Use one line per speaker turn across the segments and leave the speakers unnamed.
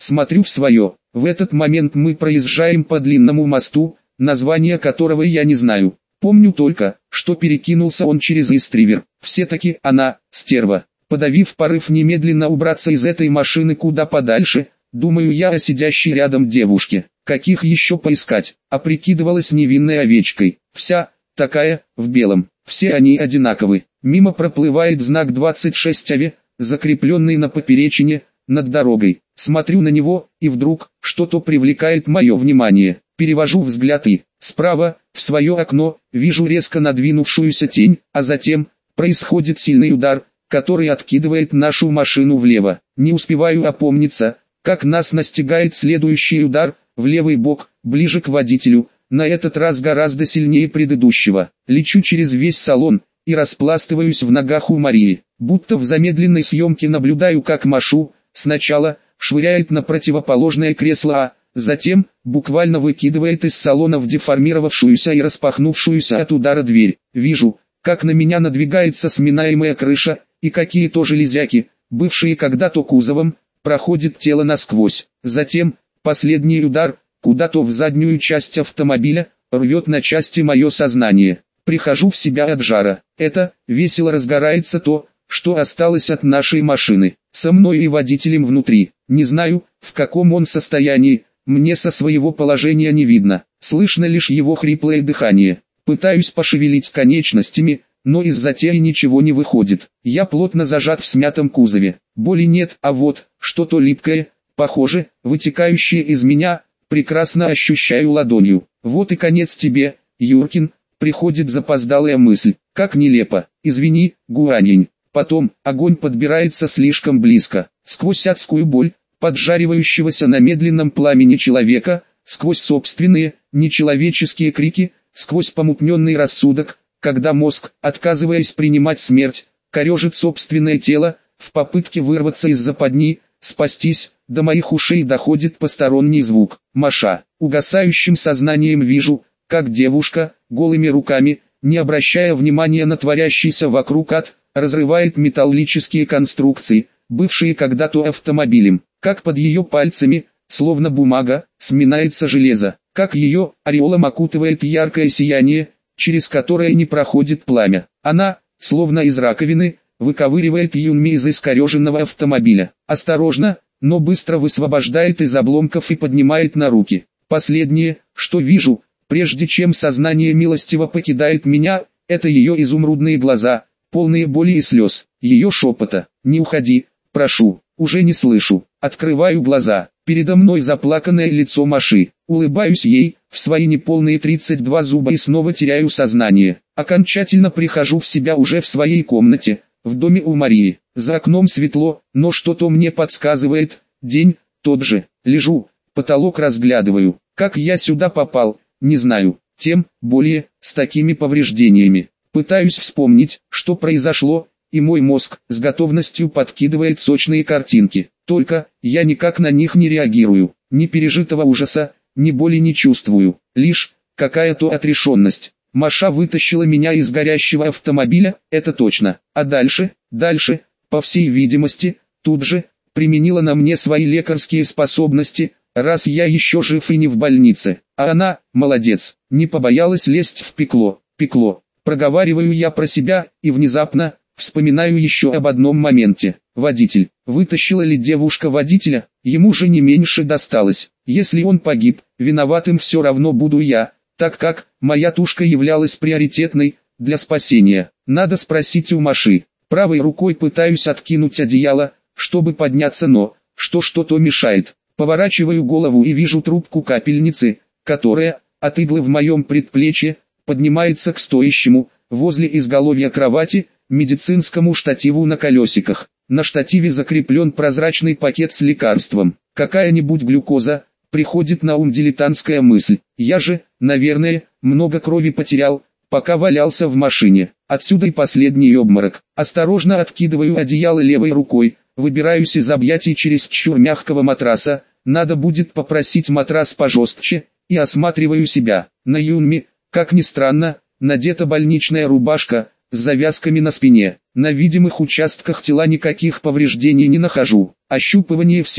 смотрю в свое. В этот момент мы проезжаем по длинному мосту, название которого я не знаю. Помню только, что перекинулся он через Истривер. Все-таки она, стерва. Подавив порыв немедленно убраться из этой машины куда подальше, думаю я о сидящей рядом девушке. Каких еще поискать? А прикидывалась невинной овечкой. Вся, такая, в белом. Все они одинаковы. Мимо проплывает знак 26 АВ, закрепленный на поперечине, над дорогой. Смотрю на него, и вдруг, что-то привлекает мое внимание. Перевожу взгляд и, справа, в свое окно, вижу резко надвинувшуюся тень, а затем, происходит сильный удар, который откидывает нашу машину влево. Не успеваю опомниться, как нас настигает следующий удар, в левый бок, ближе к водителю, на этот раз гораздо сильнее предыдущего. Лечу через весь салон, и распластываюсь в ногах у Марии. Будто в замедленной съемке наблюдаю, как Машу, сначала, швыряет на противоположное кресло, а затем, буквально выкидывает из салона в деформировавшуюся и распахнувшуюся от удара дверь. Вижу, как на меня надвигается сминаемая крыша, и какие-то железяки, бывшие когда-то кузовом, проходит тело насквозь. Затем, последний удар, куда-то в заднюю часть автомобиля, рвет на части мое сознание. Прихожу в себя от жара. Это, весело разгорается то, что осталось от нашей машины. Со мной и водителем внутри. Не знаю, в каком он состоянии, мне со своего положения не видно. Слышно лишь его хриплое дыхание. Пытаюсь пошевелить конечностями, но из затеи ничего не выходит. Я плотно зажат в смятом кузове. Боли нет, а вот, что-то липкое, похоже, вытекающее из меня, прекрасно ощущаю ладонью. Вот и конец тебе, Юркин, приходит запоздалая мысль. Как нелепо. Извини, Гуанинь. Потом, огонь подбирается слишком близко. Сквозь адскую боль, поджаривающегося на медленном пламени человека, сквозь собственные, нечеловеческие крики, сквозь помутненный рассудок, когда мозг, отказываясь принимать смерть, корежит собственное тело, в попытке вырваться из западни, спастись, до моих ушей доходит посторонний звук. Маша, угасающим сознанием вижу, как девушка, голыми руками, не обращая внимания на творящийся вокруг ад, разрывает металлические конструкции, бывшие когда-то автомобилем, как под ее пальцами, словно бумага, сминается железо, как ее ореолом окутывает яркое сияние, через которое не проходит пламя. Она, словно из раковины, выковыривает Юнми из искореженного автомобиля. Осторожно, но быстро высвобождает из обломков и поднимает на руки. Последнее, что вижу, прежде чем сознание милостиво покидает меня, это ее изумрудные глаза, полные боли и слез, ее шепота. «Не уходи, прошу». Уже не слышу. Открываю глаза. Передо мной заплаканное лицо Маши. Улыбаюсь ей, в свои неполные 32 зуба, и снова теряю сознание. Окончательно прихожу в себя уже в своей комнате, в доме у Марии. За окном светло, но что-то мне подсказывает, день тот же. Лежу, потолок разглядываю. Как я сюда попал, не знаю. Тем более, с такими повреждениями. Пытаюсь вспомнить, что произошло, и мой мозг с готовностью подкидывает сочные картинки. Только, я никак на них не реагирую. Ни пережитого ужаса, ни боли не чувствую. Лишь, какая-то отрешенность. Маша вытащила меня из горящего автомобиля, это точно. А дальше, по всей видимости, тут же, применила на мне свои лекарские способности, раз я еще жив и не в больнице. А она, молодец, не побоялась лезть в пекло. Проговариваю я про себя, и внезапно, вспоминаю еще об одном моменте. Водитель. Вытащила ли девушка водителя? Ему же не меньше досталось. Если он погиб, виноватым все равно буду я, так как моя тушка являлась приоритетной для спасения. Надо спросить у Маши. Правой рукой пытаюсь откинуть одеяло, чтобы подняться, но что-то мешает. Поворачиваю голову и вижу трубку капельницы, которая, от иглы в моем предплечье, поднимается к стоящему, возле изголовья кровати, медицинскому штативу на колесиках. На штативе закреплен прозрачный пакет с лекарством. Какая-нибудь глюкоза, приходит на ум дилетантская мысль. Я же, наверное, много крови потерял, пока валялся в машине. Отсюда и последний обморок. Осторожно откидываю одеяло левой рукой, выбираюсь из объятий чересчур мягкого матраса, надо будет попросить матрас пожестче, и осматриваю себя. На Юнми, как ни странно, надета больничная рубашка, с завязками на спине. На видимых участках тела никаких повреждений не нахожу. Ощупывание всех,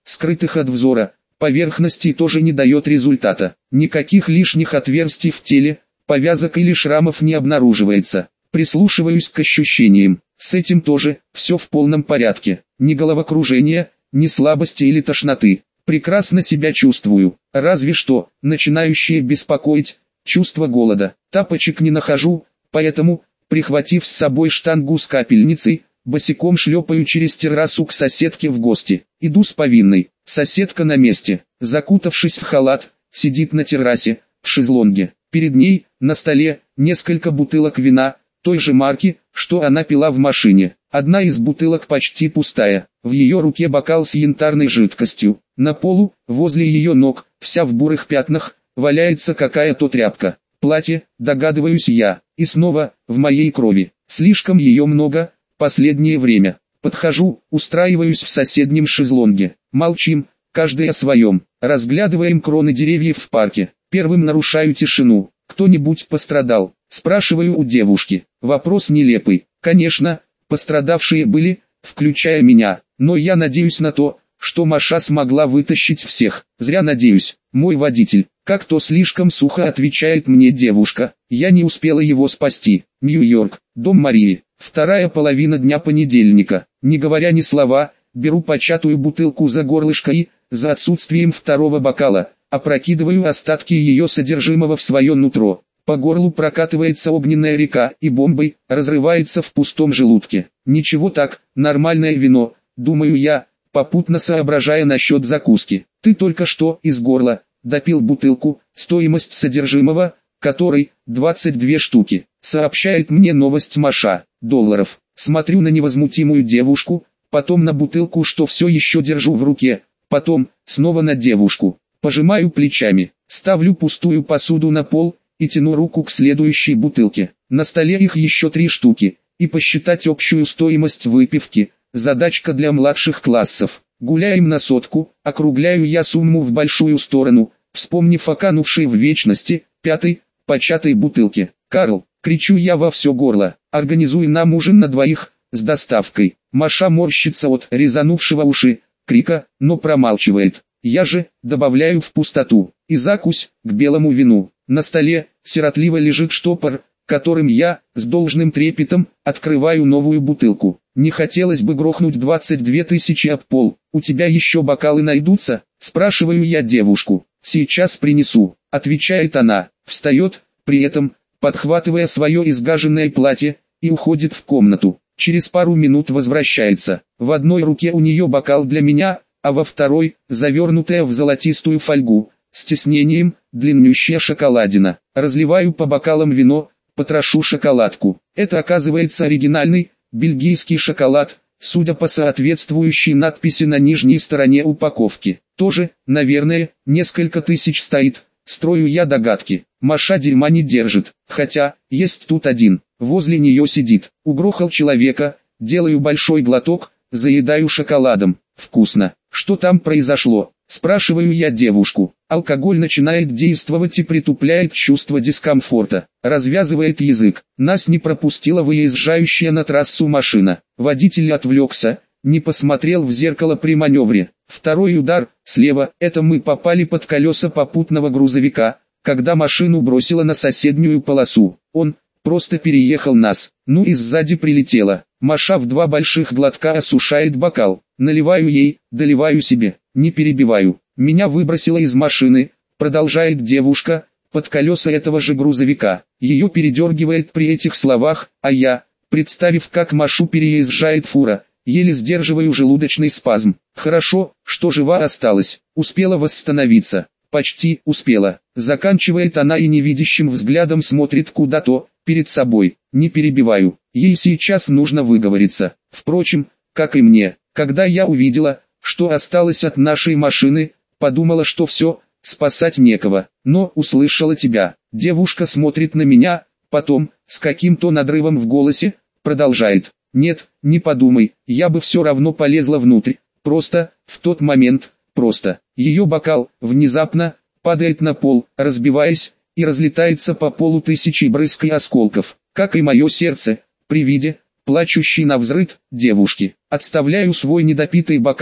скрытых от взора, поверхностей тоже не дает результата. Никаких лишних отверстий в теле, повязок или шрамов не обнаруживается. Прислушиваюсь к ощущениям. С этим тоже все в полном порядке. Ни головокружения, ни слабости или тошноты. Прекрасно себя чувствую. Разве что начинающее беспокоить чувство голода. Тапочек не нахожу, поэтому, прихватив с собой штангу с капельницей, босиком шлепаю через террасу к соседке в гости. Иду с повинной. Соседка на месте, закутавшись в халат, сидит на террасе, в шезлонге. Перед ней, на столе, несколько бутылок вина, той же марки, что она пила в машине. Одна из бутылок почти пустая. В ее руке бокал с янтарной жидкостью. На полу, возле ее ног, вся в бурых пятнах, валяется какая-то тряпка. Платье, догадываюсь я, и снова, в моей крови. Слишком ее много, последнее время. Подхожу, устраиваюсь в соседнем шезлонге. Молчим, каждый о своем. Разглядываем кроны деревьев в парке. Первым нарушаю тишину. Кто-нибудь пострадал? Спрашиваю у девушки. Вопрос нелепый. Конечно, пострадавшие были, включая меня. Но я надеюсь на то, что Маша смогла вытащить всех. Зря надеюсь. Мой водитель. Как-то слишком сухо отвечает мне девушка. Я не успела его спасти. Нью-Йорк. Дом Марии. Вторая половина дня понедельника. Не говоря ни слова, беру початую бутылку за горлышко и, за отсутствием второго бокала, опрокидываю остатки ее содержимого в свое нутро. По горлу прокатывается огненная река и бомбой разрывается в пустом желудке. Ничего так, нормальное вино, думаю я, попутно соображая насчет закуски. Ты только что из горла допил бутылку, стоимость содержимого, которой 22 штуки. Сообщает мне новость Маша. $. Смотрю на невозмутимую девушку, потом на бутылку, что все еще держу в руке, потом снова на девушку. Пожимаю плечами, ставлю пустую посуду на пол и тяну руку к следующей бутылке. На столе их еще 3 штуки, и посчитать общую стоимость выпивки – задачка для младших классов. Гуляем на сотку, округляю я сумму в большую сторону, вспомнив о канувшей в вечности, 5-й, початой бутылке. «Карл!» — кричу я во все горло. «Организуй нам ужин на двоих, с доставкой». Маша морщится от резанувшего уши крика, но промалчивает. Я же добавляю в пустоту и закусь к белому вину. На столе сиротливо лежит штопор, которым я, с должным трепетом, открываю новую бутылку. Не хотелось бы грохнуть 22 тысячи об пол. «У тебя еще бокалы найдутся?» — спрашиваю я девушку. «Сейчас принесу», — отвечает она, встает, при этом, подхватывая свое изгаженное платье, и уходит в комнату. Через пару минут возвращается. В одной руке у нее бокал для меня, а во второй, завернутая в золотистую фольгу, с тиснением, длиннющая шоколадина. Разливаю по бокалам вино, потрошу шоколадку. Это оказывается оригинальный, бельгийский шоколад, судя по соответствующей надписи на нижней стороне упаковки. Тоже, наверное, несколько тысяч стоит, строю я догадки. Маша дерьма не держит, хотя, есть тут один, возле нее сидит. Угрохал человека, делаю большой глоток, заедаю шоколадом. Вкусно. Что там произошло? Спрашиваю я девушку. Алкоголь начинает действовать и притупляет чувство дискомфорта. Развязывает язык. Нас не пропустила выезжающая на трассу машина. Водитель отвлекся, не посмотрел в зеркало при маневре. Второй удар, слева, это мы попали под колеса попутного грузовика, когда машину бросило на соседнюю полосу. Он просто переехал нас. Ну и сзади прилетело. Маша в 2 больших глотка осушает бокал. Наливаю ей, доливаю себе, не перебиваю. Меня выбросило из машины, продолжает девушка, под колеса этого же грузовика. Ее передергивает при этих словах, а я, представив, как Машу переезжает фура, еле сдерживаю желудочный спазм. Хорошо, что жива осталась, успела восстановиться. Почти успела. Заканчивает она и невидящим взглядом смотрит куда-то, перед собой. Не перебиваю. Ей сейчас нужно выговориться. Впрочем, как и мне. Когда я увидела, что осталось от нашей машины, подумала, что все, спасать некого. Но услышала тебя. Девушка смотрит на меня, потом, с каким-то надрывом в голосе, продолжает. Нет, не подумай, я бы все равно полезла внутрь. Просто, в тот момент, просто. Ее бокал, внезапно, падает на пол, разбиваясь, и разлетается по полу тысячи брызг и осколков. Как и мое сердце, при виде, плачущей навзрыд, девушки. Отставляю свой недопитый бокал,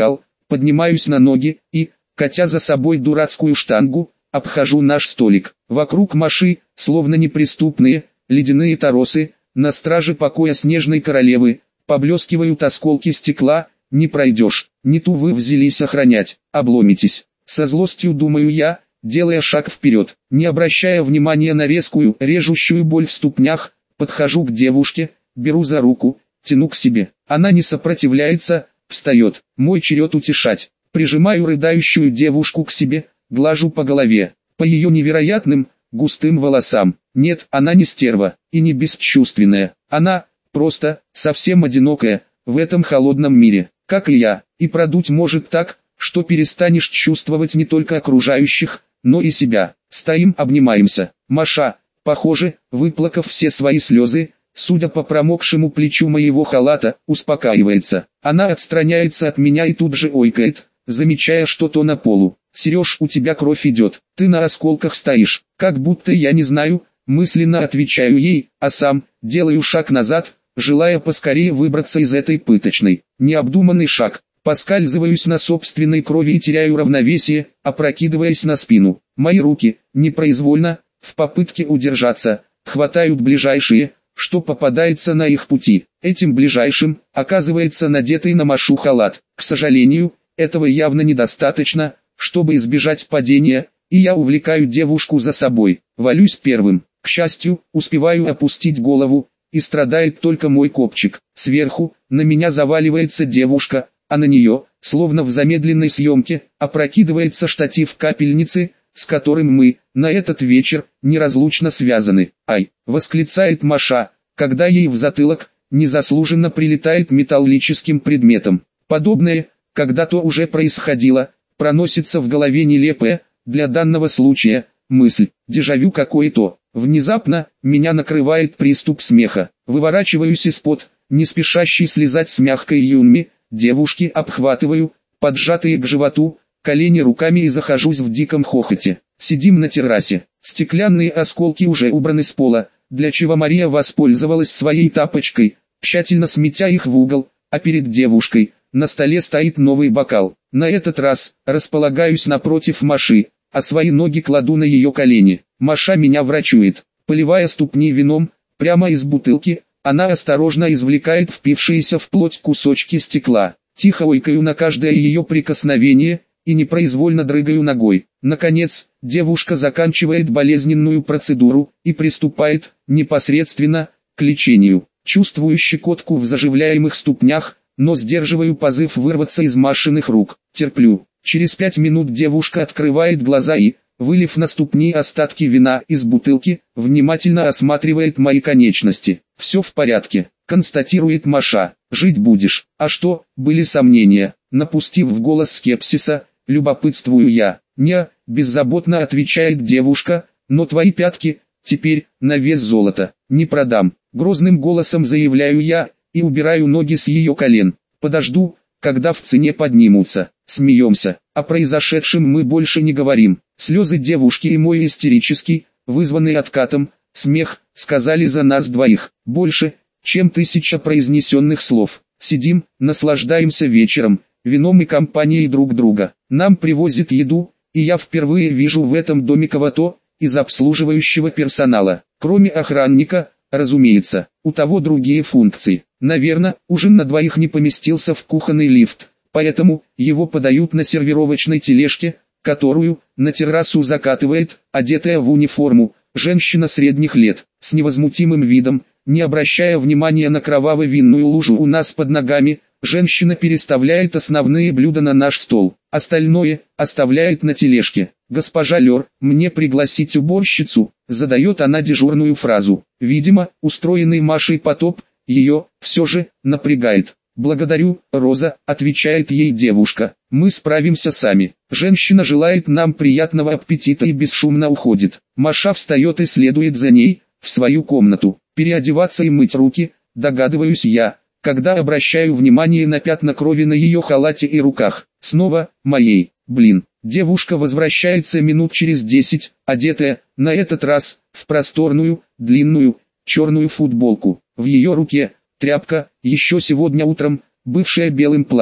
поднимаюсь на ноги и, катя за собой дурацкую штангу, обхожу наш столик. Вокруг Маши, словно неприступные, ледяные торосы, на страже покоя снежной королевы, поблескивают осколки стекла. Не пройдешь, не ту вы взялись охранять, обломитесь. Со злостью думаю я, делая шаг вперед, не обращая внимания на резкую, режущую боль в ступнях, подхожу к девушке, беру за руку, тяну к себе. Она не сопротивляется, встает, мой черед утешать. Прижимаю рыдающую девушку к себе, глажу по голове, по ее невероятным, густым волосам. Нет, она не стерва, и не бесчувственная, она, просто, совсем одинокая, в этом холодном мире, как и я, и продуть может так, что перестанешь чувствовать не только окружающих, но и себя. Стоим, обнимаемся. Маша, похоже, выплакав все свои слезы, судя по промокшему плечу моего халата, успокаивается. Она отстраняется от меня и тут же ойкает, замечая что-то на полу. «Сереж, у тебя кровь идет, ты на осколках стоишь, как будто я не знаю», мысленно отвечаю ей, а сам, делаю шаг назад, желая поскорее выбраться из этой пыточной. Необдуманный шаг, поскальзываюсь на собственной крови и теряю равновесие, опрокидываясь на спину. Мои руки, непроизвольно, в попытке удержаться, хватают ближайшие, что попадается на их пути. Этим ближайшим, оказывается надетый на Машу халат. К сожалению, этого явно недостаточно, чтобы избежать падения, и я увлекаю девушку за собой. Валюсь первым. К счастью, успеваю опустить голову, и страдает только мой копчик. Сверху, на меня заваливается девушка, а на нее, словно в замедленной съемке, опрокидывается штатив капельницы, с которым мы, на этот вечер, неразлучно связаны. «Ай!» — восклицает Маша, когда ей в затылок, незаслуженно прилетает металлическим предметом. Подобное, когда-то уже происходило, проносится в голове нелепая, для данного случая, мысль, дежавю какое-то. Внезапно, меня накрывает приступ смеха. Выворачиваюсь из-под, не спешащей слезать с мягкой Юнми, девушки обхватываю, поджатые к животу, колени руками и захожусь в диком хохоте. Сидим на террасе, стеклянные осколки уже убраны с пола, для чего Мария воспользовалась своей тапочкой, тщательно сметя их в угол, а перед девушкой, на столе стоит новый бокал. На этот раз, располагаюсь напротив Маши, а свои ноги кладу на ее колени. Маша меня врачует, поливая ступни вином, прямо из бутылки, она осторожно извлекает впившиеся в плоть кусочки стекла. Тихо ойкаю на каждое ее прикосновение, и непроизвольно дрыгаю ногой. Наконец, девушка заканчивает болезненную процедуру, и приступает, непосредственно, к лечению. Чувствую щекотку в заживляемых ступнях, но сдерживаю позыв вырваться из Машиных рук. Терплю. Через 5 минут девушка открывает глаза и, вылив на ступни остатки вина из бутылки, внимательно осматривает мои конечности. «Все в порядке», — констатирует Маша. «Жить будешь». «А что?» — были сомнения. Напустив в голос скепсиса, любопытствую я. «Не», — беззаботно отвечает девушка, «но твои пятки, теперь, на вес золота, не продам». Грозным голосом заявляю я, и убираю ноги с ее колен. «Подожду, когда в цене поднимутся». Смеемся. О произошедшем мы больше не говорим. Слезы девушки и мой истерический, вызванный откатом, смех, сказали за нас двоих. Больше, чем 1000 произнесенных слов. Сидим, наслаждаемся вечером, вином и компанией друг друга. Нам привозят еду, и я впервые вижу в этом доме кого-то из обслуживающего персонала. Кроме охранника, разумеется, у того другие функции. Наверное, ужин на двоих не поместился в кухонный лифт, поэтому его подают на сервировочной тележке, которую, на террасу закатывает, одетая в униформу, женщина средних лет, с невозмутимым видом, не обращая внимания на кроваво-винную лужу у нас под ногами, женщина переставляет основные блюда на наш стол, остальное оставляет на тележке. «Госпожа Лёр, мне пригласить уборщицу?» — задает она дежурную фразу. Видимо, устроенный Машей потоп, ее, все же, напрягает. «Благодарю, Роза», — отвечает ей девушка, «мы справимся сами». Женщина желает нам приятного аппетита и бесшумно уходит. Маша встает и следует за ней, в свою комнату. Переодеваться и мыть руки, догадываюсь я, когда обращаю внимание на пятна крови на ее халате и руках. Снова, моей, Девушка возвращается минут через 10, одетая, на этот раз, в просторную, длинную, черную футболку. В ее руке, тряпка, еще сегодня утром, бывшая белым платьем.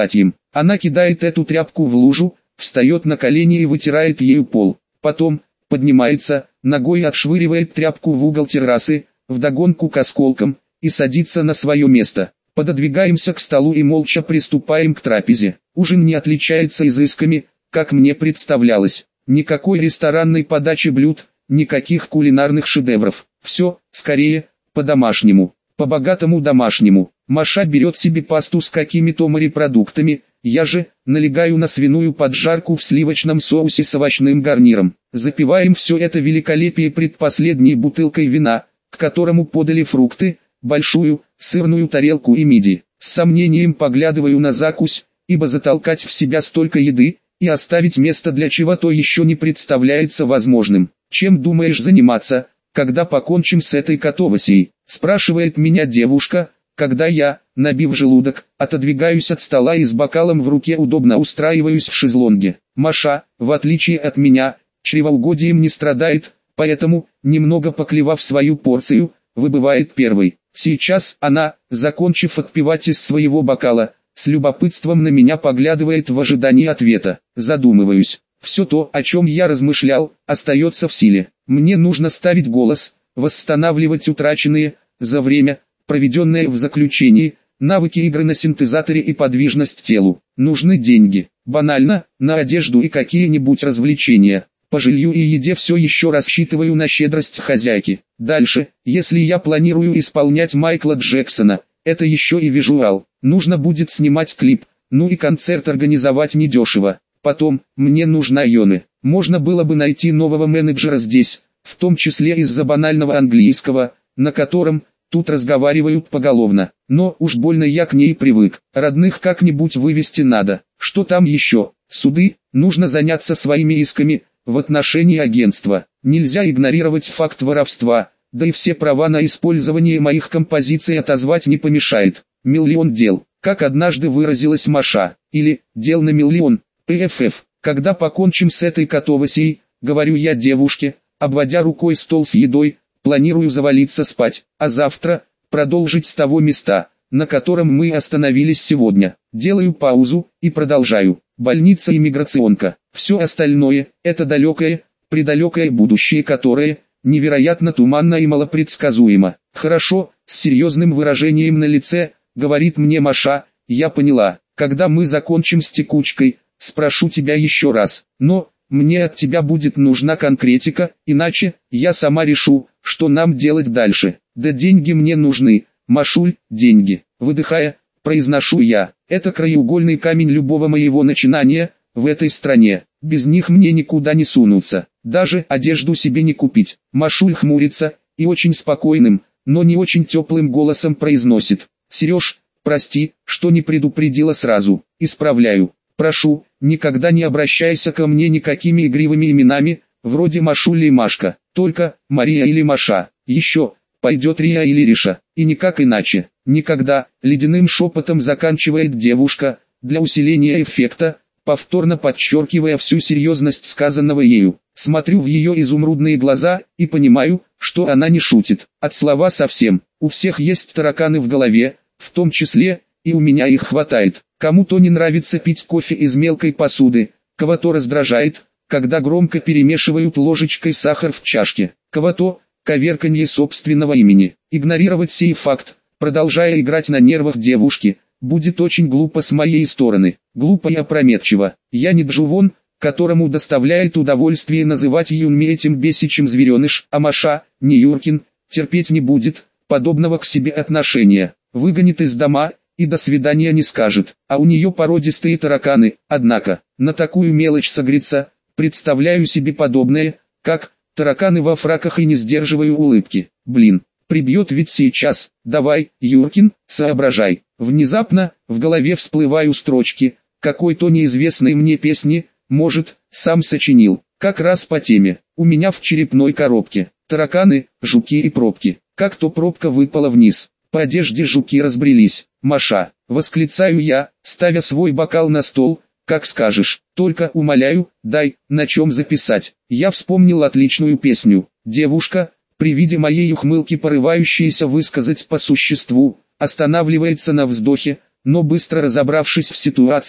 Она кидает эту тряпку в лужу, встает на колени и вытирает ею пол. Потом поднимается, ногой отшвыривает тряпку в угол террасы, вдогонку к осколкам, и садится на свое место. Пододвигаемся к столу и молча приступаем к трапезе. Ужин не отличается изысками, как мне представлялось. Никакой ресторанной подачи блюд, никаких кулинарных шедевров. Все, скорее, по-домашнему, по-богатому домашнему. Маша берет себе пасту с какими-то морепродуктами, я же налегаю на свиную поджарку в сливочном соусе с овощным гарниром. Запиваем все это великолепие предпоследней бутылкой вина, к которому подали фрукты, большую, сырную тарелку и мидии. С сомнением поглядываю на закусь, ибо затолкать в себя столько еды и оставить место для чего-то еще не представляется возможным. «Чем думаешь заниматься, когда покончим с этой катавасией?» – спрашивает меня девушка, когда я, набив желудок, отодвигаюсь от стола и с бокалом в руке удобно устраиваюсь в шезлонге. Маша, в отличие от меня, чревоугодием не страдает, поэтому, немного поклевав свою порцию, выбывает первой. Сейчас она, закончив отпивать из своего бокала, с любопытством на меня поглядывает в ожидании ответа. Задумываюсь. Все то, о чем я размышлял, остается в силе. Мне нужно ставить голос, восстанавливать утраченные, за время, проведенное в заключении, навыки игры на синтезаторе и подвижность телу. Нужны деньги. Банально, на одежду и какие-нибудь развлечения. По жилью и еде все еще рассчитываю на щедрость хозяйки. Дальше, если я планирую исполнять Майкла Джексона, это еще и визуал. Нужно будет снимать клип, ну и концерт организовать недешево. Потом, мне нужна Йоны. Можно было бы найти нового менеджера здесь, в том числе из-за банального английского, на котором тут разговаривают поголовно. Но уж больно я к ней привык. Родных как-нибудь вывести надо. Что там еще? Суды, нужно заняться своими исками в отношении агентства. Нельзя игнорировать факт воровства, да и все права на использование моих композиций отозвать не помешает. Миллион дел, как однажды выразилась Маша, или «дел на миллион». ПФФ. Когда покончим с этой катавасией, говорю я девушке, обводя рукой стол с едой, планирую завалиться спать, а завтра продолжить с того места, на котором мы остановились сегодня. Делаю паузу и продолжаю. Больница и миграционка. Все остальное – это далекое, предалекое будущее, которое невероятно туманно и малопредсказуемо. Хорошо, с серьезным выражением на лице, говорит мне Маша, я поняла. Когда мы закончим с текучкой, спрошу тебя еще раз, но мне от тебя будет нужна конкретика, иначе я сама решу, что нам делать дальше. Да деньги мне нужны, Машуль, деньги. Выдыхая, произношу я, это краеугольный камень любого моего начинания в этой стране. Без них мне никуда не сунуться, даже одежду себе не купить. Машуль хмурится и очень спокойным, но не очень теплым голосом произносит: «Сереж, прости, что не предупредила сразу. Исправляю. Прошу, никогда не обращайся ко мне никакими игривыми именами, вроде Машуля и Машка, только Мария или Маша. Еще пойдет Рия или Риша, и никак иначе. Никогда», ледяным шепотом заканчивает девушка, для усиления эффекта, повторно подчеркивая всю серьезность сказанного ею. Смотрю в ее изумрудные глаза и понимаю, что она не шутит. От слова совсем. У всех есть тараканы в голове, в том числе, и у меня их хватает. Кому-то не нравится пить кофе из мелкой посуды, кого-то раздражает, когда громко перемешивают ложечкой сахар в чашке, кого-то коверканье собственного имени. Игнорировать сей факт, продолжая играть на нервах девушки, будет очень глупо с моей стороны. Глупо и опрометчиво. Я не Джувон, которому доставляет удовольствие называть Юнми этим бесичем звереныш, а Маша, не Юркин, терпеть не будет подобного к себе отношения. Выгонит из дома и до свидания не скажет, а у нее породистые тараканы. Однако, на такую мелочь согреться, представляю себе подобное, как тараканы во фраках, и не сдерживаю улыбки. Блин, прибьет ведь сейчас. Давай, Юркин, соображай. Внезапно в голове всплывают строчки какой-то неизвестной мне песни, может, сам сочинил. Как раз по теме. У меня в черепной коробке тараканы, жуки и пробки. Как то пробка выпала вниз. По одежде жуки разбрелись. Маша, восклицаю я, ставя свой бокал на стол, как скажешь. Только умоляю, дай, на чем записать. Я вспомнил отличную песню. Девушка, при виде моей ухмылки, порывающаяся высказать по существу, останавливается на вздохе, но быстро разобравшись в ситуации,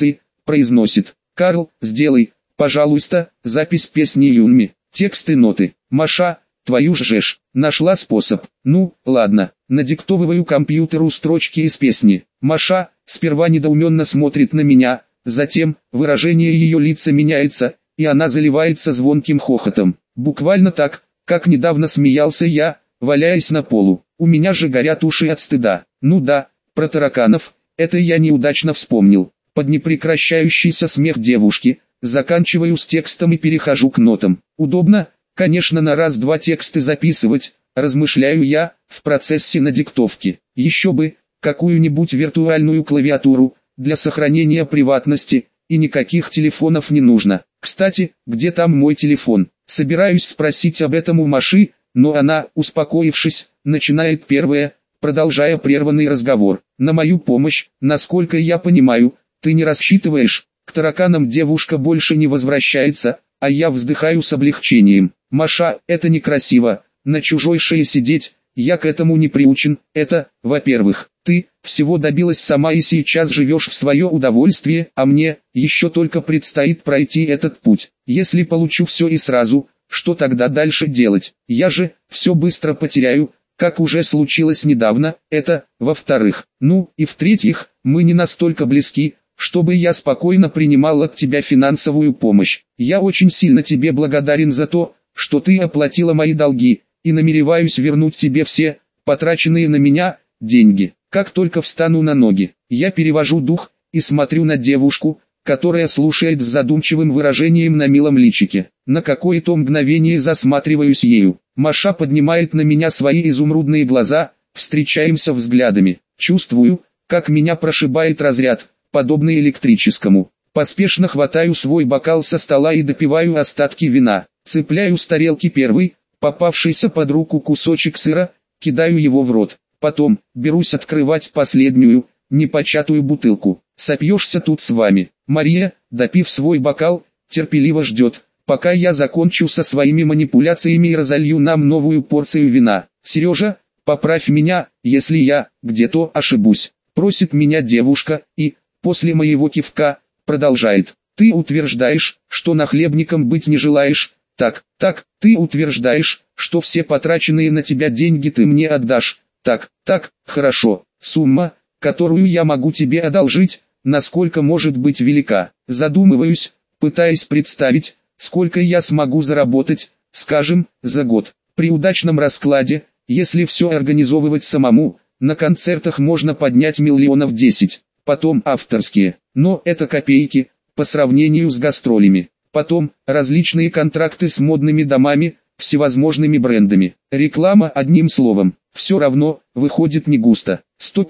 произносит. Карл, сделай, пожалуйста, запись песни Юнми. Тексты ноты. Маша, твою ж. Нашла способ. Ну, ладно. Надиктовываю компьютеру строчки из песни. Маша сперва недоуменно смотрит на меня, затем выражение ее лица меняется, и она заливается звонким хохотом. Буквально так, как недавно смеялся я, валяясь на полу. У меня же горят уши от стыда. Ну да, про тараканов, это я неудачно вспомнил. Под непрекращающийся смех девушки, заканчиваю с текстом и перехожу к нотам. Удобно, конечно, на раз-два тексты записывать, размышляю я, в процессе надиктовки. Еще бы, какую-нибудь виртуальную клавиатуру, для сохранения приватности, и никаких телефонов не нужно. Кстати, где там мой телефон? Собираюсь спросить об этом у Маши, но она, успокоившись, начинает первое, продолжая прерванный разговор. На мою помощь, насколько я понимаю, ты не рассчитываешь, к тараканам девушка больше не возвращается, а я вздыхаю с облегчением. Маша, это некрасиво, на чужой шее сидеть, я к этому не приучен, это, во-первых, ты всего добилась сама и сейчас живешь в свое удовольствие, а мне еще только предстоит пройти этот путь. Если получу все и сразу, что тогда дальше делать? Я же все быстро потеряю, как уже случилось недавно, это, во-вторых. Ну, и в-третьих, мы не настолько близки, чтобы я спокойно принимал от тебя финансовую помощь. Я очень сильно тебе благодарен за то, что ты оплатила мои долги, и намереваюсь вернуть тебе все, потраченные на меня, деньги. Как только встану на ноги, я перевожу дух, и смотрю на девушку, которая слушает с задумчивым выражением на милом личике. На какое-то мгновение засматриваюсь ею. Маша поднимает на меня свои изумрудные глаза, встречаемся взглядами. Чувствую, как меня прошибает разряд, подобный электрическому. Поспешно хватаю свой бокал со стола и допиваю остатки вина. Цепляю с тарелки первый, попавшийся под руку кусочек сыра, кидаю его в рот. Потом, берусь открывать последнюю, непочатую бутылку. Сопьешься тут с вами. Мария, допив свой бокал, терпеливо ждет, пока я закончу со своими манипуляциями и разолью нам новую порцию вина. Сережа, поправь меня, если я где-то ошибусь. Просит меня девушка и, после моего кивка, продолжает. Ты утверждаешь, что нахлебником быть не желаешь. Так, ты утверждаешь, что все потраченные на тебя деньги ты мне отдашь. Так, хорошо. Сумма, которую я могу тебе одолжить, насколько может быть велика. Задумываюсь, пытаясь представить, сколько я смогу заработать, скажем, за год. При удачном раскладе, если все организовывать самому, на концертах можно поднять 10 миллионов. Потом авторские, но это копейки, по сравнению с гастролями. Потом, различные контракты с модными домами, всевозможными брендами. Реклама, одним словом, все равно, выходит не густо.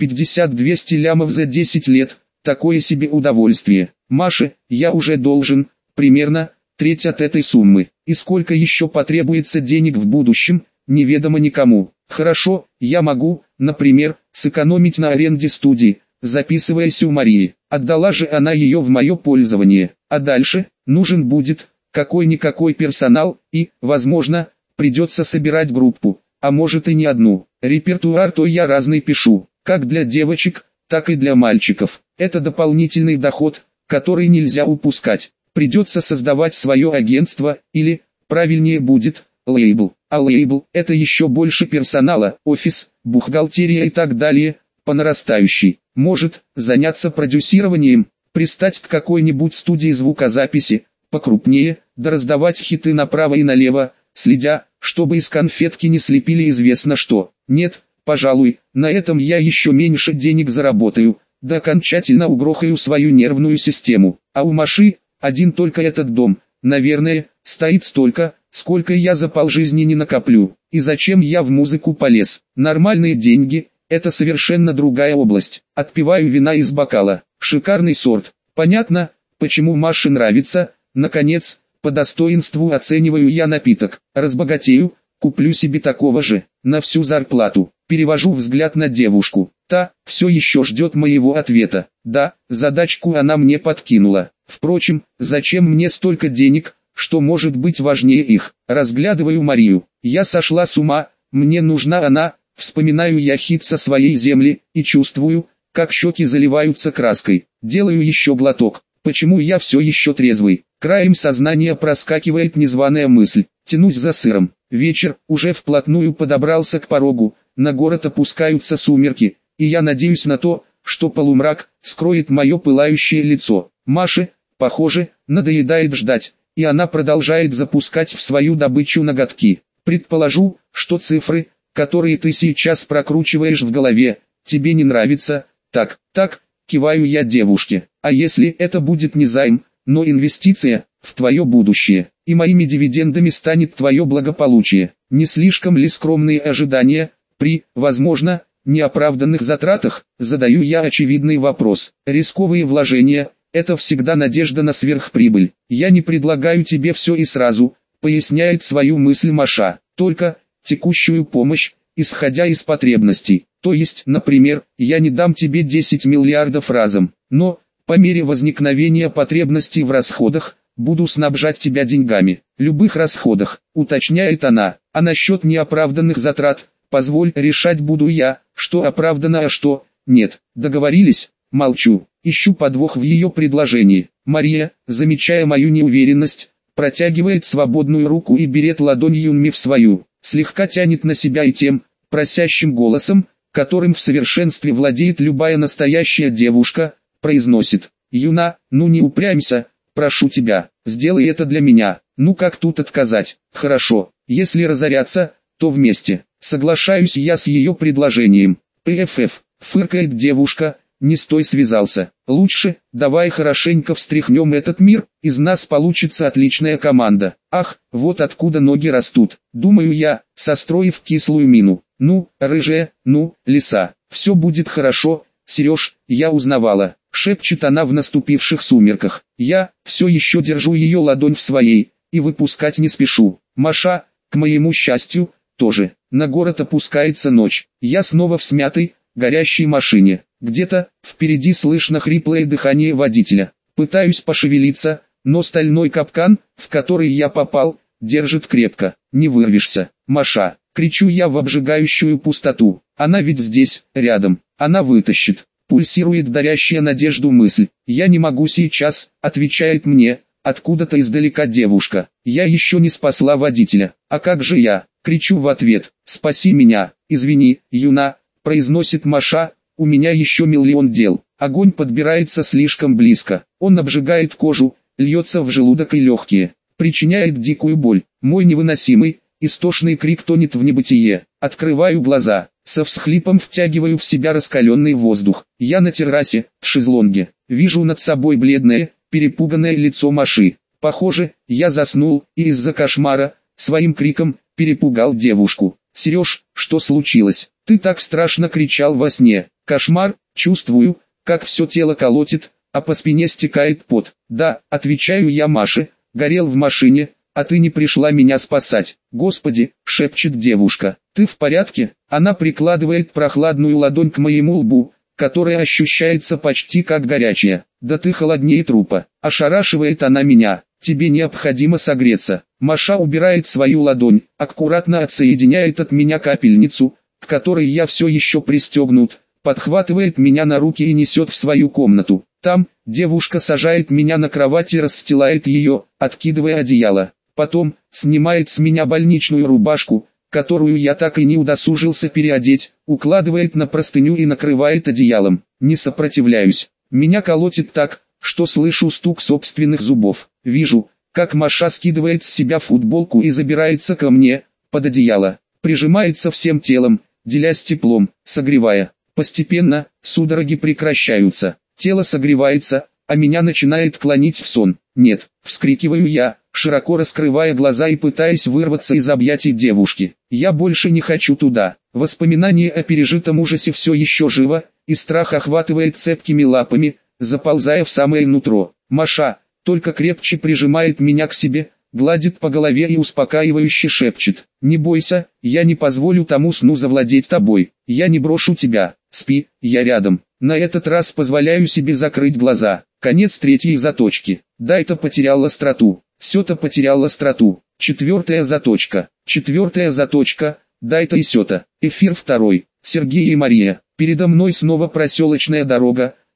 150-200 лямов за 10 лет, такое себе удовольствие. Маше, я уже должен, примерно, треть от этой суммы. И сколько еще потребуется денег в будущем, неведомо никому. Хорошо, я могу, например, сэкономить на аренде студии, записываясь у Марии. Отдала же она ее в мое пользование. А дальше, нужен будет, какой-никакой персонал, и, возможно, придется собирать группу, а может и не одну. Репертуар то я разный пишу, как для девочек, так и для мальчиков. Это дополнительный доход, который нельзя упускать. Придется создавать свое агентство, или, правильнее будет, лейбл. А лейбл – это еще больше персонала, офис, бухгалтерия и так далее, по нарастающей. Может, заняться продюсированием, пристать к какой-нибудь студии звукозаписи, покрупнее, да раздавать хиты направо и налево, следя, чтобы из конфетки не слепили известно что. Нет, пожалуй, на этом я еще меньше денег заработаю, да окончательно угрохаю свою нервную систему. А у Маши, один только этот дом, наверное, стоит столько, сколько я за полжизни не накоплю. И зачем я в музыку полез? Нормальные деньги – это совершенно другая область. Отпиваю вина из бокала. Шикарный сорт. Понятно, почему Маше нравится. Наконец, по достоинству оцениваю я напиток. Разбогатею, куплю себе такого же, на всю зарплату. Перевожу взгляд на девушку. Та все еще ждет моего ответа. Да, задачку она мне подкинула. Впрочем, зачем мне столько денег, что может быть важнее их? Разглядываю Марию. Я сошла с ума, мне нужна она. Вспоминаю я хит со своей земли, и чувствую, как щеки заливаются краской. Делаю еще глоток. Почему я все еще трезвый? Краем сознания проскакивает незваная мысль. Тянусь за сыром. Вечер уже вплотную подобрался к порогу. На город опускаются сумерки, и я надеюсь на то, что полумрак скроет мое пылающее лицо. Маше, похоже, надоедает ждать, и она продолжает запускать в свою добычу ноготки. Предположу, что цифры, которые ты сейчас прокручиваешь в голове, тебе не нравятся. Так, киваю я девушке. А если это будет не займ, но инвестиция в твое будущее, и моими дивидендами станет твое благополучие? Не слишком ли скромные ожидания при, возможно, неоправданных затратах? Задаю я очевидный вопрос. Рисковые вложения – это всегда надежда на сверхприбыль. Я не предлагаю тебе все и сразу, поясняет свою мысль Маша, только текущую помощь, исходя из потребностей. То есть, например, я не дам тебе 10 миллиардов разом, но, по мере возникновения потребностей в расходах, буду снабжать тебя деньгами. Любых расходах, уточняет она. А насчет неоправданных затрат, позволь, решать буду я, что оправдано, а что нет. Договорились? Молчу, ищу подвох в ее предложении. Мария, замечая мою неуверенность, протягивает свободную руку и берет ладонь Юнми в свою, слегка тянет на себя и тем, просящим голосом, которым в совершенстве владеет любая настоящая девушка, произносит: «Юна, ну не упрямься, прошу тебя, сделай это для меня». Ну как тут отказать? Хорошо, если разоряться, то вместе. Соглашаюсь я с ее предложением. «ПФФ», фыркает девушка, не с той связался. Лучше, давай хорошенько встряхнем этот мир, из нас получится отличная команда. Ах, вот откуда ноги растут, думаю я, состроив кислую мину. Ну, рыжая, ну, лиса, все будет хорошо, Сереж, я узнавала, шепчет она в наступивших сумерках. Я все еще держу ее ладонь в своей, и выпускать не спешу. Маша, к моему счастью, тоже. На город опускается ночь. Я снова в смятой, горящей машине. Где-то впереди слышно хриплое дыхание водителя. Пытаюсь пошевелиться, но стальной капкан, в который я попал, держит крепко. Не вырвешься. Маша, кричу я в обжигающую пустоту. Она ведь здесь, рядом. Она вытащит. Пульсирует дарящая надежду мысль. Я не могу сейчас, отвечает мне откуда-то издалека девушка. Я еще не спасла водителя. А как же я? Кричу в ответ. Спаси меня. Извини, Юна, произносит Маша. У меня еще миллион дел. Огонь подбирается слишком близко. Он обжигает кожу, льется в желудок и легкие. Причиняет дикую боль. Мой невыносимый, истошный крик тонет в небытие. Открываю глаза. Со всхлипом втягиваю в себя раскаленный воздух. Я на террасе, в шезлонге. Вижу над собой бледное, перепуганное лицо Маши. Похоже, я заснул, и из-за кошмара, своим криком, перепугал девушку. «Сереж, что случилось? Ты так страшно кричал во сне». Кошмар, чувствую, как все тело колотит, а по спине стекает пот. «Да», отвечаю я Маше, горел в машине, а ты не пришла меня спасать. «Господи», шепчет девушка, «ты в порядке?» Она прикладывает прохладную ладонь к моему лбу, которая ощущается почти как горячая. «Да ты холоднее трупа». Ошарашивает она меня. «Тебе необходимо согреться». Маша убирает свою ладонь, аккуратно отсоединяет от меня капельницу, к которой я все еще пристегнут, подхватывает меня на руки и несет в свою комнату. Там, девушка сажает меня на кровать и расстилает ее, откидывая одеяло. Потом, снимает с меня больничную рубашку, которую я так и не удосужился переодеть, укладывает на простыню и накрывает одеялом. Не сопротивляюсь. Меня колотит так, что слышу стук собственных зубов. Вижу, как Маша скидывает с себя футболку и забирается ко мне, под одеяло. Прижимается всем телом, делясь теплом, согревая. Постепенно, судороги прекращаются. Тело согревается, а меня начинает клонить в сон. «Нет», вскрикиваю я, широко раскрывая глаза и пытаясь вырваться из объятий девушки. «Я больше не хочу туда». Воспоминание о пережитом ужасе все еще живо, и страх охватывает цепкими лапами, заползая в самое нутро. Маша только крепче прижимает меня к себе, гладит по голове и успокаивающе шепчет: «Не бойся, я не позволю тому сну завладеть тобой, я не брошу тебя, спи, я рядом». На этот раз позволяю себе закрыть глаза. Конец третьей заточки. Дай-то потерял остроту, сё-то потерял остроту. Четвертая заточка. Четвертая заточка. Дай-то и сё-то. Эфир второй. Сергей и Мария. Передо мной снова проселочная дорога,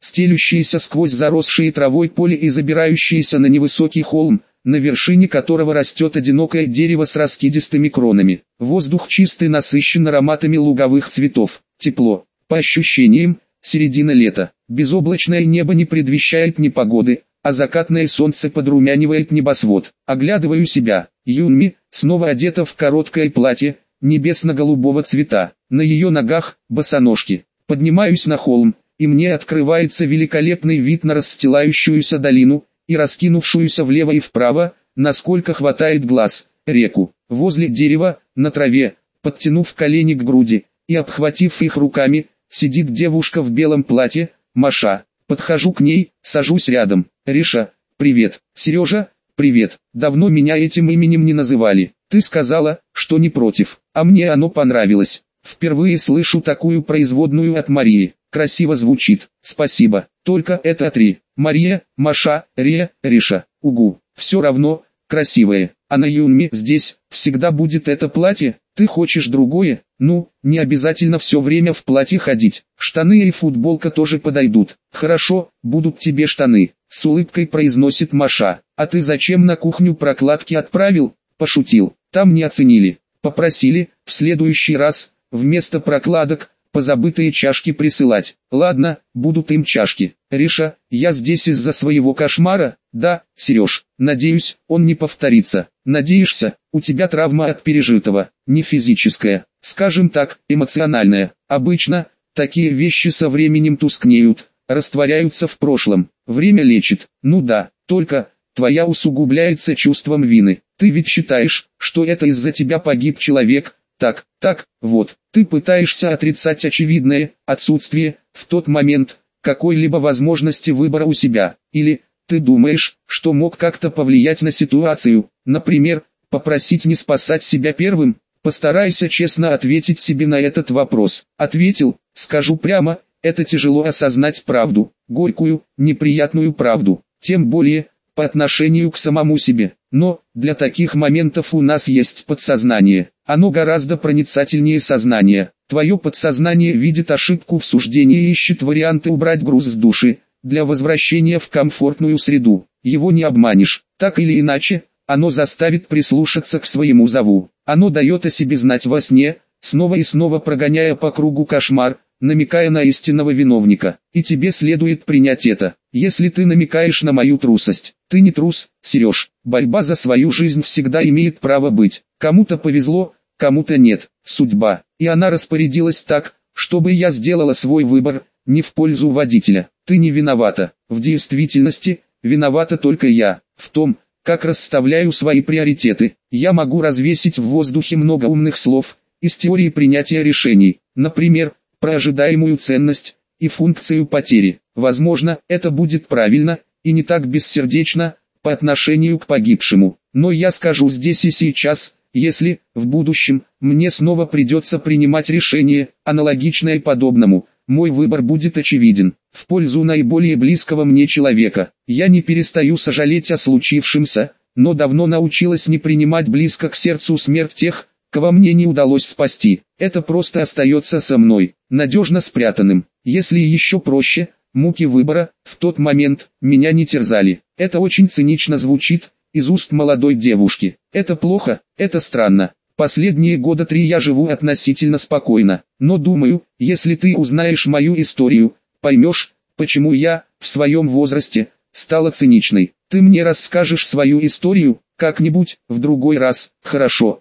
стелющиеся сквозь заросшие травой поле и забирающиеся на невысокий холм, на вершине которого растет одинокое дерево с раскидистыми кронами. Воздух чистый, насыщен ароматами луговых цветов. Тепло. По ощущениям, середина лета. Безоблачное небо не предвещает непогоды, а закатное солнце подрумянивает небосвод. Оглядываю себя. Юнми, снова одета в короткое платье, небесно-голубого цвета. На ее ногах босоножки. Поднимаюсь на холм, и мне открывается великолепный вид на расстилающуюся долину и раскинувшуюся влево и вправо, насколько хватает глаз, реку. Возле дерева, на траве, подтянув колени к груди и обхватив их руками, сидит девушка в белом платье, Маша. Подхожу к ней, сажусь рядом. Риша, привет. Сережа, привет. Давно меня этим именем не называли. Ты сказала, что не против, а мне оно понравилось. Впервые слышу такую производную от Марии. Красиво звучит, спасибо. Только это три. Мария, Маша, Риша. Угу. Все равно, красивое. А на Юнми здесь всегда будет это платье? Ты хочешь другое? Ну, не обязательно все время в платье ходить. Штаны и футболка тоже подойдут. Хорошо, будут тебе штаны. С улыбкой произносит Маша. А ты зачем на кухню прокладки отправил? Пошутил. Там не оценили. Попросили, в следующий раз, вместо прокладок, позабытые чашки присылать. Ладно, будут им чашки. Риша, я здесь из-за своего кошмара? Да, Сереж, надеюсь, он не повторится. Надеешься? У тебя травма от пережитого, не физическая, скажем так, эмоциональная. Обычно, такие вещи со временем тускнеют, растворяются в прошлом. Время лечит. Ну да, только, твоя усугубляется чувством вины. Ты ведь считаешь, что это из-за тебя погиб человек? Так, вот, ты пытаешься отрицать очевидное, отсутствие, в тот момент, какой-либо возможности выбора у себя. Или, ты думаешь, что мог как-то повлиять на ситуацию, например, попросить не спасать себя первым? Постарайся честно ответить себе на этот вопрос. Ответил, скажу прямо, это тяжело осознать правду, горькую, неприятную правду, тем более, по отношению к самому себе. Но, для таких моментов у нас есть подсознание. Оно гораздо проницательнее сознания. Твое подсознание видит ошибку в суждении и ищет варианты убрать груз с души, для возвращения в комфортную среду. Его не обманешь. Так или иначе, оно заставит прислушаться к своему зову. Оно дает о себе знать во сне, снова и снова прогоняя по кругу кошмар, намекая на истинного виновника. И тебе следует принять это. Если ты намекаешь на мою трусость, ты не трус, Сереж. Борьба за свою жизнь всегда имеет право быть. Кому-то повезло, кому-то нет. Судьба. И она распорядилась так, чтобы я сделала свой выбор, не в пользу водителя. Ты не виновата. В действительности, виновата только я. В том, как расставляю свои приоритеты. Я могу развесить в воздухе много умных слов, из теории принятия решений. Например, про ожидаемую ценность и функцию потери. Возможно, это будет правильно и не так бессердечно по отношению к погибшему. Но я скажу здесь и сейчас, если в будущем мне снова придется принимать решение, аналогичное подобному, мой выбор будет очевиден, в пользу наиболее близкого мне человека. Я не перестаю сожалеть о случившемся, но давно научилась не принимать близко к сердцу смерть тех, кого мне не удалось спасти. Это просто остается со мной, надежно спрятанным. Если еще проще, муки выбора, в тот момент, меня не терзали. Это очень цинично звучит, из уст молодой девушки. Это плохо, это странно. Последние года 3 я живу относительно спокойно. Но думаю, если ты узнаешь мою историю, поймешь, почему я, в своем возрасте, стала циничной. Ты мне расскажешь свою историю, как-нибудь, в другой раз. Хорошо.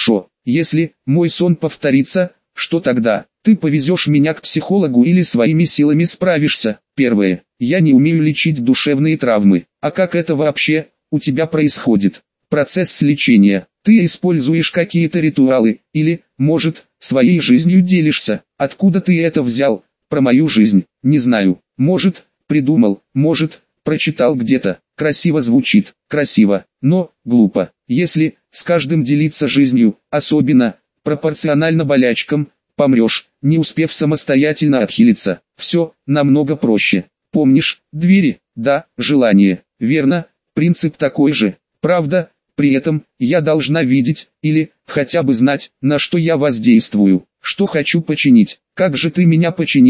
Если мой сон повторится, что тогда? Ты повезешь меня к психологу или своими силами справишься? Первое. Я не умею лечить душевные травмы. А как это вообще у тебя происходит? Процесс лечения. Ты используешь какие-то ритуалы, или, может, своей жизнью делишься? Откуда ты это взял? Про мою жизнь, не знаю. Может, придумал, может, прочитал где-то. Красиво звучит, красиво, но глупо. Если с каждым делиться жизнью, особенно пропорционально болячкам, помрешь, не успев самостоятельно отхилиться. Все намного проще. Помнишь, двери? Да, желание. Верно, принцип такой же. Правда, при этом я должна видеть, или хотя бы знать, на что я воздействую, что хочу починить. Как же ты меня починила,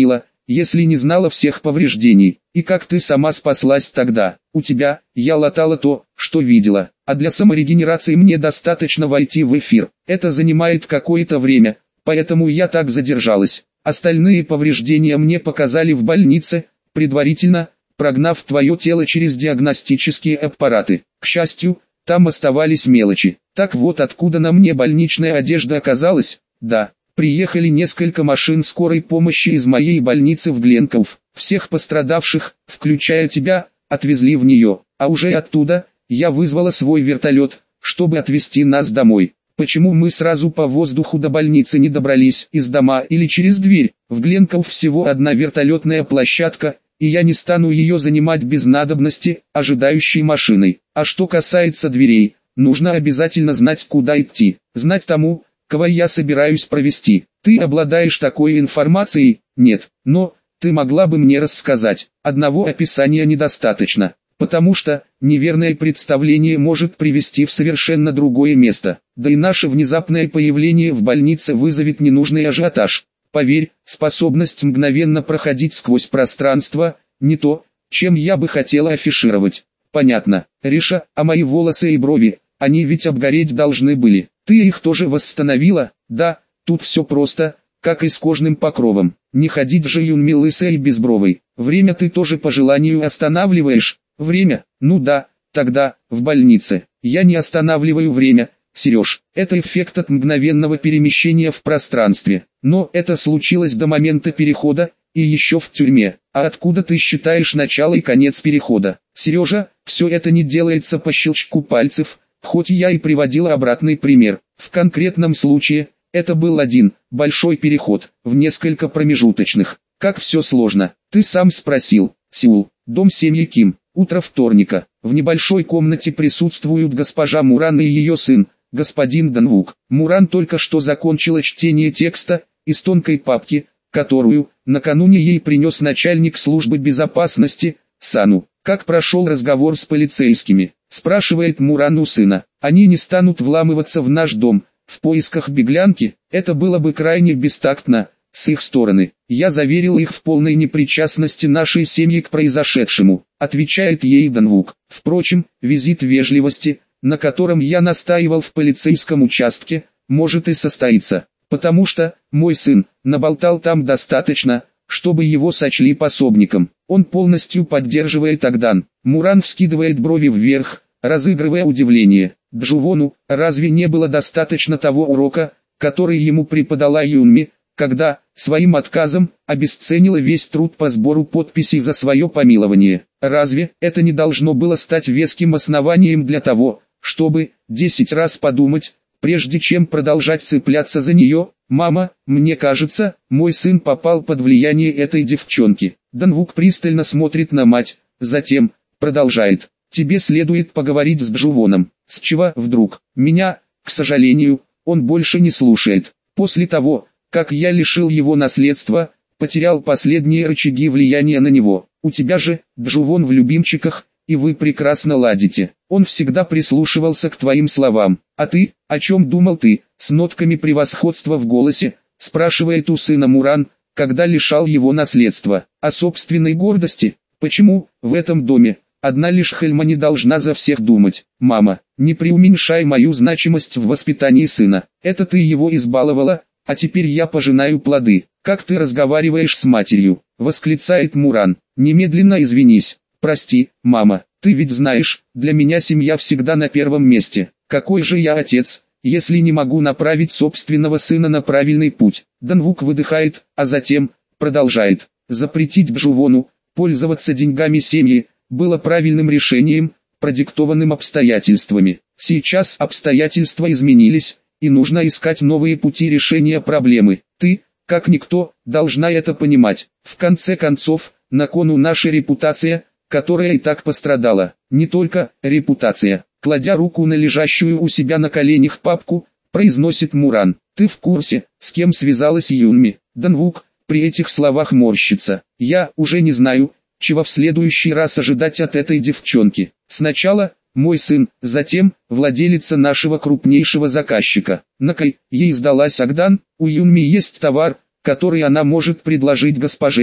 если не знала всех повреждений? И как ты сама спаслась тогда? У тебя, я латала то, что видела, а для саморегенерации мне достаточно войти в эфир. Это занимает какое-то время, поэтому я так задержалась. Остальные повреждения мне показали в больнице, предварительно прогнав твое тело через диагностические аппараты. К счастью, там оставались мелочи. Так вот откуда на мне больничная одежда оказалась. Да, приехали несколько машин скорой помощи из моей больницы в Гленкоуф. Всех пострадавших, включая тебя, отвезли в нее. А уже оттуда, я вызвала свой вертолет, чтобы отвезти нас домой. Почему мы сразу по воздуху до больницы не добрались, из дома или через дверь? В Гленкоуф всего одна вертолетная площадка, и я не стану ее занимать без надобности, ожидающей машиной. А что касается дверей, нужно обязательно знать, куда идти, знать тому, кого я собираюсь провести. Ты обладаешь такой информацией? Нет, но ты могла бы мне рассказать. Одного описания недостаточно, потому что неверное представление может привести в совершенно другое место. Да и наше внезапное появление в больнице вызовет ненужный ажиотаж. Поверь, способность мгновенно проходить сквозь пространство – не то, чем я бы хотела афишировать. Понятно, Риша, а мои волосы и брови, они ведь обгореть должны были. Ты их тоже восстановила? Да, тут все просто, как и с кожным покровом. Не ходить же Юнми лысой и безбровой. Время ты тоже по желанию останавливаешь? Время? Ну да, тогда, в больнице. Я не останавливаю время, Сереж. Это эффект от мгновенного перемещения в пространстве. Но это случилось до момента перехода, и еще в тюрьме. А откуда ты считаешь начало и конец перехода? Сережа, все это не делается по щелчку пальцев, хоть я и приводила обратный пример. В конкретном случае, это был один, большой переход, в несколько промежуточных. Как все сложно. Ты сам спросил. Сеул, дом семьи Ким, утро вторника. В небольшой комнате присутствуют госпожа Муран и ее сын, господин Данвук. Муран только что закончила чтение текста из тонкой папки, которую накануне ей принес начальник службы безопасности, Сану. Как прошел разговор с полицейскими? Спрашивает Муран у сына. Они не станут вламываться в наш дом, в поисках беглянки, это было бы крайне бестактно, с их стороны. Я заверил их в полной непричастности нашей семьи к произошедшему, отвечает ей Данвук. Впрочем, визит вежливости, на котором я настаивал в полицейском участке, может и состоится, потому что, мой сын, наболтал там достаточно, чтобы его сочли пособником. Он полностью поддерживает Агдан. Муран вскидывает брови вверх, разыгрывая удивление. Джувону, разве не было достаточно того урока, который ему преподала Юнми, когда, своим отказом, обесценила весь труд по сбору подписей за свое помилование? Разве это не должно было стать веским основанием для того, чтобы 10 раз подумать, прежде чем продолжать цепляться за нее? Мама, мне кажется, мой сын попал под влияние этой девчонки. Данвук пристально смотрит на мать, затем продолжает. Тебе следует поговорить с Джувоном. С чего вдруг? Меня, к сожалению, он больше не слушает. После того, как я лишил его наследства, потерял последние рычаги влияния на него. У тебя же, Джувон в любимчиках, и вы прекрасно ладите. Он всегда прислушивался к твоим словам. А ты, о чем думал ты, с нотками превосходства в голосе, спрашивает у сына Муран, когда лишал его наследства. О собственной гордости? Почему, в этом доме, одна лишь Хельма не должна за всех думать? Мама, не преуменьшай мою значимость в воспитании сына. Это ты его избаловала, а теперь я пожинаю плоды. Как ты разговариваешь с матерью? Восклицает Муран. Немедленно извинись. Прости, мама, ты ведь знаешь, для меня семья всегда на первом месте. Какой же я отец, если не могу направить собственного сына на правильный путь? Данвук выдыхает, а затем продолжает. Запретить Джувону пользоваться деньгами семьи было правильным решением, продиктованным обстоятельствами. Сейчас обстоятельства изменились, и нужно искать новые пути решения проблемы. Ты, как никто, должна это понимать. В конце концов, на кону наша репутация, которая и так пострадала. Не только репутация. Кладя руку на лежащую у себя на коленях папку, произносит Муран. Ты в курсе, с кем связалась Юнми? Данвук при этих словах морщится. Я уже не знаю, чего в следующий раз ожидать от этой девчонки. Сначала мой сын, затем владелица нашего крупнейшего заказчика. На кой ей сдалась Агдан? У Юнми есть товар, который она может предложить госпоже Лёр.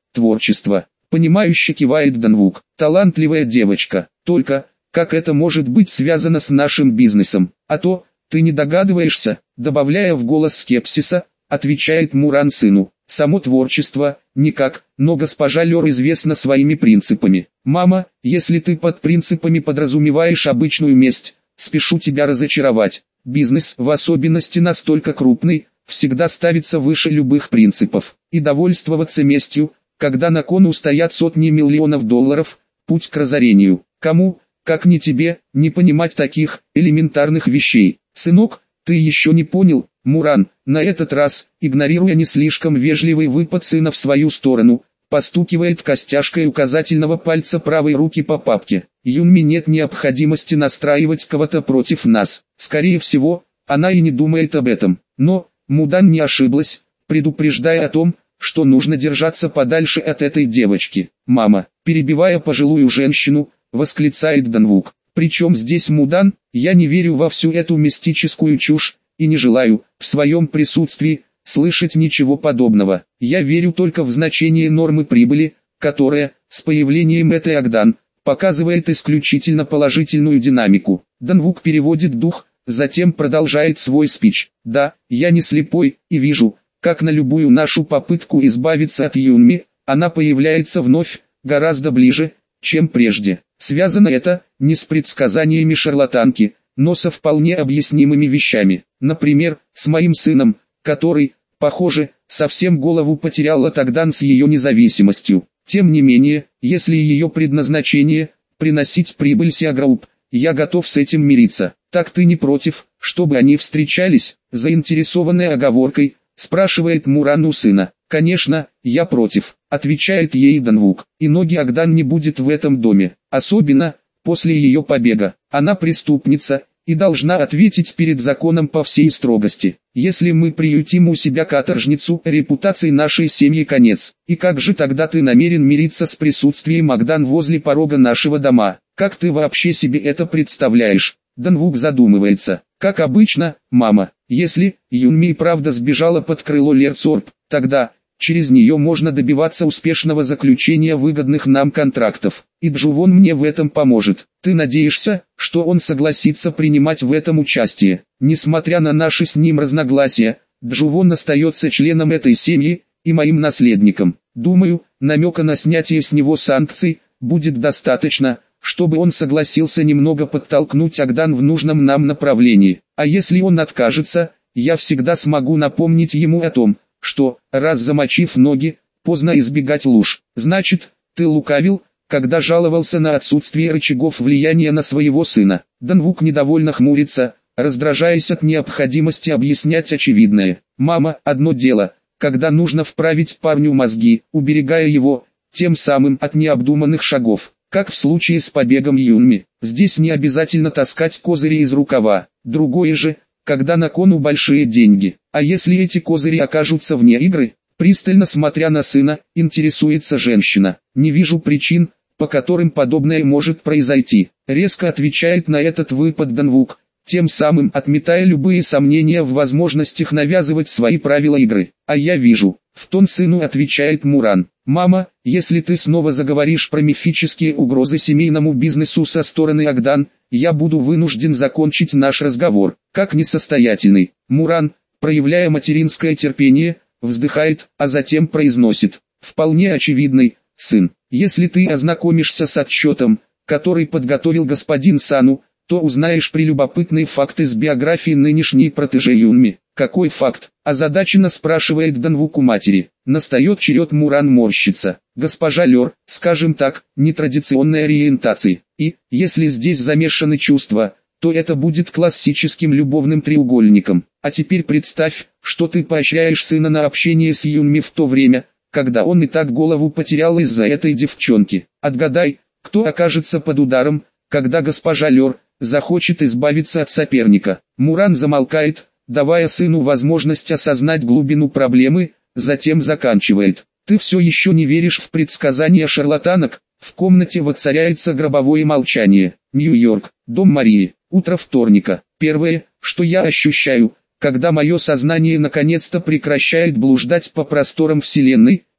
творчество. Понимающе кивает Данвук. Талантливая девочка. Только, как это может быть связано с нашим бизнесом? А то, ты не догадываешься, добавляя в голос скепсиса, отвечает Муран сыну. Само творчество, никак, но госпожа Лёр известна своими принципами. Мама, если ты под принципами подразумеваешь обычную месть, спешу тебя разочаровать. Бизнес, в особенности настолько крупный, всегда ставится выше любых принципов. И довольствоваться местью, когда на кону стоят сотни миллионов долларов, путь к разорению. Кому, как не тебе, не понимать таких элементарных вещей? Сынок, ты еще не понял, Муран, на этот раз, игнорируя не слишком вежливый выпад сына в свою сторону, постукивает костяшкой указательного пальца правой руки по папке. Юнми нет необходимости настраивать кого-то против нас. Скорее всего, она и не думает об этом. Но, Мудан не ошиблась, предупреждая о том, что нужно держаться подальше от этой девочки. «Мама», перебивая пожилую женщину, восклицает Данвук. «Причем здесь Мудан? Я не верю во всю эту мистическую чушь, и не желаю, в своем присутствии, слышать ничего подобного. Я верю только в значение нормы прибыли, которая, с появлением этой Агдан, показывает исключительно положительную динамику». Данвук переводит дух, затем продолжает свой спич. «Да, я не слепой, и вижу, как на любую нашу попытку избавиться от Юнми, она появляется вновь, гораздо ближе, чем прежде. Связано это, не с предсказаниями шарлатанки, но со вполне объяснимыми вещами. Например, с моим сыном, который, похоже, совсем голову потерял от Агдан с ее независимостью. Тем не менее, если ее предназначение – приносить прибыль Сиаграуп, я готов с этим мириться. Так ты не против, чтобы они встречались?» Заинтересованной оговоркой, спрашивает Муран у сына. «Конечно, я против», отвечает ей Данвук. «И ноги Агдан не будет в этом доме, особенно после ее побега. Она преступница и должна ответить перед законом по всей строгости. Если мы приютим у себя каторжницу, репутации нашей семьи конец. И как же тогда ты намерен мириться с присутствием Агдан возле порога нашего дома? Как ты вообще себе это представляешь?» Данвук задумывается. «Как обычно, мама, если Юнми и правда сбежала под крыло Лерцорп, тогда через нее можно добиваться успешного заключения выгодных нам контрактов. И Джувон мне в этом поможет. Ты надеешься, что он согласится принимать в этом участие?» Несмотря на наши с ним разногласия, Джувон остается членом этой семьи и моим наследником. Думаю, намека на снятие с него санкций будет достаточно, чтобы он согласился немного подтолкнуть Агдан в нужном нам направлении. А если он откажется, я всегда смогу напомнить ему о том, что, раз замочив ноги, поздно избегать луж. Значит, ты лукавил, когда жаловался на отсутствие рычагов влияния на своего сына. Данвук недовольно хмурится, раздражаясь от необходимости объяснять очевидное. «Мама, одно дело, когда нужно вправить парню мозги, уберегая его, тем самым от необдуманных шагов. Как в случае с побегом Юнми, здесь не обязательно таскать козыри из рукава. Другое же, когда на кону большие деньги. А если эти козыри окажутся вне игры?» Пристально смотря на сына, интересуется женщина. «Не вижу причин, по которым подобное может произойти», резко отвечает на этот выпад Данвук, тем самым отметая любые сомнения в возможностях навязывать свои правила игры. «А я вижу», в тон сыну отвечает Муран. «Мама, если ты снова заговоришь про мифические угрозы семейному бизнесу со стороны Агдан, я буду вынужден закончить наш разговор, как несостоятельный». Муран, проявляя материнское терпение, вздыхает, а затем произносит: «Вполне очевидный, сын, если ты ознакомишься с отчетом, который подготовил господин Сану, то узнаешь прелюбопытные факты с биографии нынешней протеже Юнми». «Какой факт?» – озадаченно спрашивает Данвук у матери. Настает черед Муран морщиться. «Госпожа Лёр, скажем так, нетрадиционной ориентации. И, если здесь замешаны чувства, то это будет классическим любовным треугольником. А теперь представь, что ты поощряешь сына на общение с Юнми в то время, когда он и так голову потерял из-за этой девчонки. Отгадай, кто окажется под ударом, когда госпожа Лёр захочет избавиться от соперника». Муран замолкает, давая сыну возможность осознать глубину проблемы, затем заканчивает: «Ты все еще не веришь в предсказания шарлатанок?» В комнате воцаряется гробовое молчание. Нью-Йорк, дом Марии, утро вторника. Первое, что я ощущаю, когда мое сознание наконец-то прекращает блуждать по просторам Вселенной,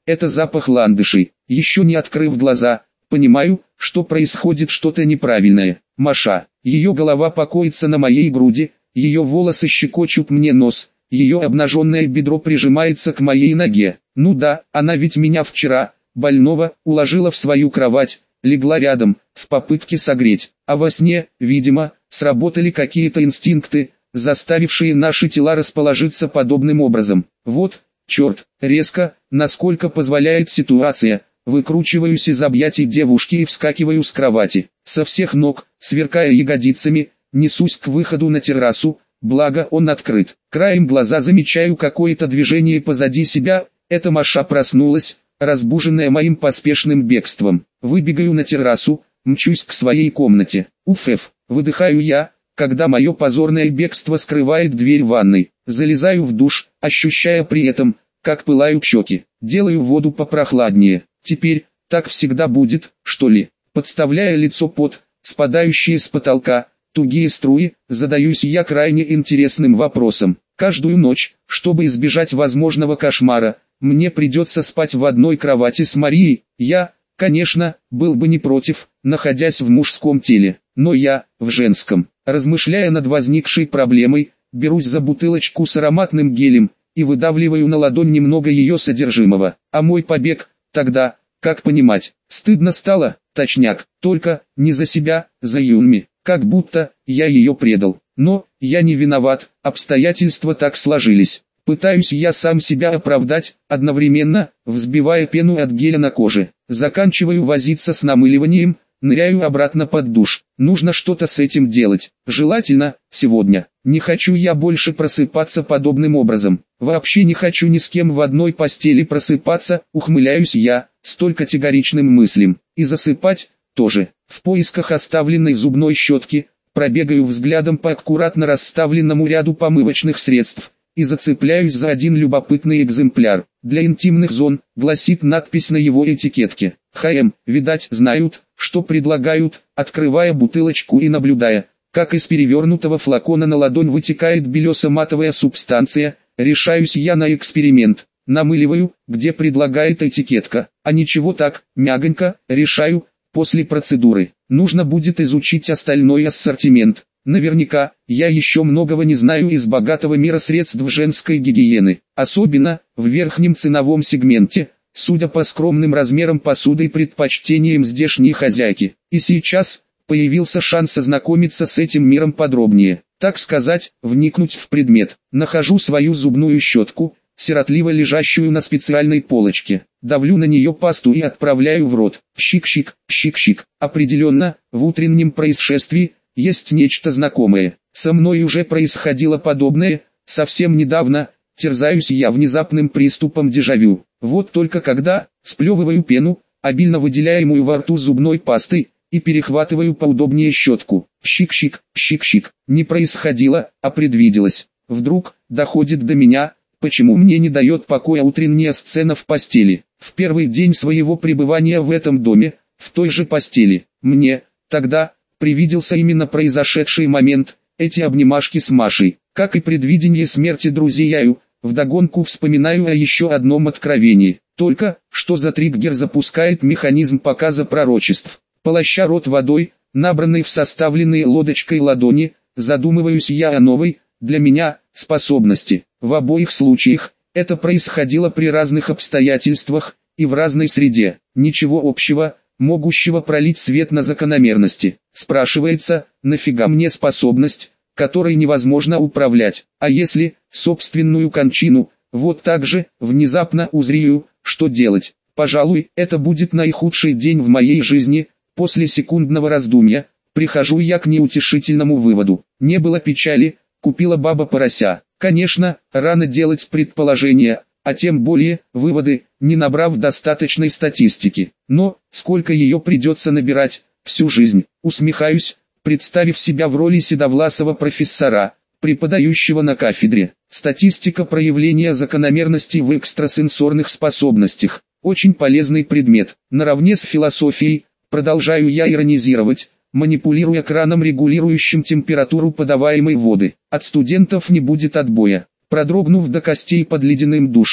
это запах ландышей. Еще не открыв глаза, понимаю, что происходит что-то неправильное. Маша, ее голова покоится на моей груди, ее волосы щекочут мне нос, ее обнаженное бедро прижимается к моей ноге. Ну да, она ведь меня вчера, больного, уложила в свою кровать, легла рядом, в попытке согреть. А во сне, видимо, сработали какие-то инстинкты, заставившие наши тела расположиться подобным образом. Вот, черт, резко, насколько позволяет ситуация, выкручиваюсь из объятий девушки и вскакиваю с кровати. Со всех ног, сверкая ягодицами, несусь к выходу на террасу, благо он открыт. Краем глаза замечаю какое-то движение позади себя, это Маша проснулась, разбуженная моим поспешным бегством. Выбегаю на террасу, мчусь к своей комнате. Уф, выдыхаю я, когда мое позорное бегство скрывает дверь ванной. Залезаю в душ, ощущая при этом, как пылают щеки. Делаю воду попрохладнее. Теперь, так всегда будет, что ли? Подставляя лицо под спадающие с потолка тугие струи, задаюсь я крайне интересным вопросом. Каждую ночь, чтобы избежать возможного кошмара, мне придется спать в одной кровати с Марией. Я, конечно, был бы не против, находясь в мужском теле, но я, в женском. Размышляя над возникшей проблемой, берусь за бутылочку с ароматным гелем и выдавливаю на ладонь немного ее содержимого. А мой побег, тогда, как понимать, стыдно стало, точняк, только не за себя, за Юнми, как будто я ее предал. Но я не виноват, обстоятельства так сложились. Пытаюсь я сам себя оправдать, одновременно, взбивая пену от геля на коже. Заканчиваю возиться с намыливанием, ныряю обратно под душ. Нужно что-то с этим делать. Желательно, сегодня. Не хочу я больше просыпаться подобным образом. Вообще не хочу ни с кем в одной постели просыпаться, ухмыляюсь я, столь категоричным мыслям. И засыпать, тоже. В поисках оставленной зубной щетки, пробегаю взглядом по аккуратно расставленному ряду помывочных средств и зацепляюсь за один любопытный экземпляр. Для интимных зон, гласит надпись на его этикетке. Видать, знают, что предлагают, открывая бутылочку и наблюдая, как из перевернутого флакона на ладонь вытекает белесо-матовая субстанция, решаюсь я на эксперимент. Намыливаю, где предлагает этикетка, а ничего так, мягонько, решаю, после процедуры. Нужно будет изучить остальной ассортимент. Наверняка, я еще многого не знаю из богатого мира средств женской гигиены, особенно, в верхнем ценовом сегменте, судя по скромным размерам посуды и предпочтениям здешней хозяйки. И сейчас, появился шанс ознакомиться с этим миром подробнее, так сказать, вникнуть в предмет. Нахожу свою зубную щетку, сиротливо лежащую на специальной полочке, давлю на нее пасту и отправляю в рот. Щик-щик, щик-щик. Определенно, в утреннем происшествии, есть нечто знакомое. Со мной уже происходило подобное, совсем недавно, терзаюсь я внезапным приступом дежавю. Вот только когда, сплевываю пену, обильно выделяемую во рту зубной пастой, и перехватываю поудобнее щетку. Щик-щик, щик-щик. Не происходило, а предвиделось. Вдруг, доходит до меня, почему мне не дает покоя утренняя сцена в постели. В первый день своего пребывания в этом доме, в той же постели, мне, тогда, привиделся именно произошедший момент, эти обнимашки с Машей. Как и предвидение смерти друзьяю, вдогонку вспоминаю о еще одном откровении. Только, что за триггер запускает механизм показа пророчеств. Полоща рот водой, набранной в составленные лодочкой ладони, задумываюсь я о новой, для меня, способности. В обоих случаях, это происходило при разных обстоятельствах, и в разной среде. Ничего общего, могущего пролить свет на закономерности. Спрашивается, нафига мне способность, которой невозможно управлять, а если, собственную кончину, вот так же, внезапно узрею, что делать? Пожалуй, это будет наихудший день в моей жизни. После секундного раздумья, прихожу я к неутешительному выводу. Не было печали, купила баба порося. Конечно, рано делать предположения, а тем более, выводы, не набрав достаточной статистики. Но, сколько ее придется набирать, всю жизнь. Усмехаюсь, представив себя в роли седовласого профессора, преподающего на кафедре. Статистика проявления закономерностей в экстрасенсорных способностях. Очень полезный предмет. Наравне с философией, продолжаю я иронизировать, манипулируя краном, регулирующим температуру подаваемой воды. От студентов не будет отбоя. Продрогнув до костей под ледяным душем,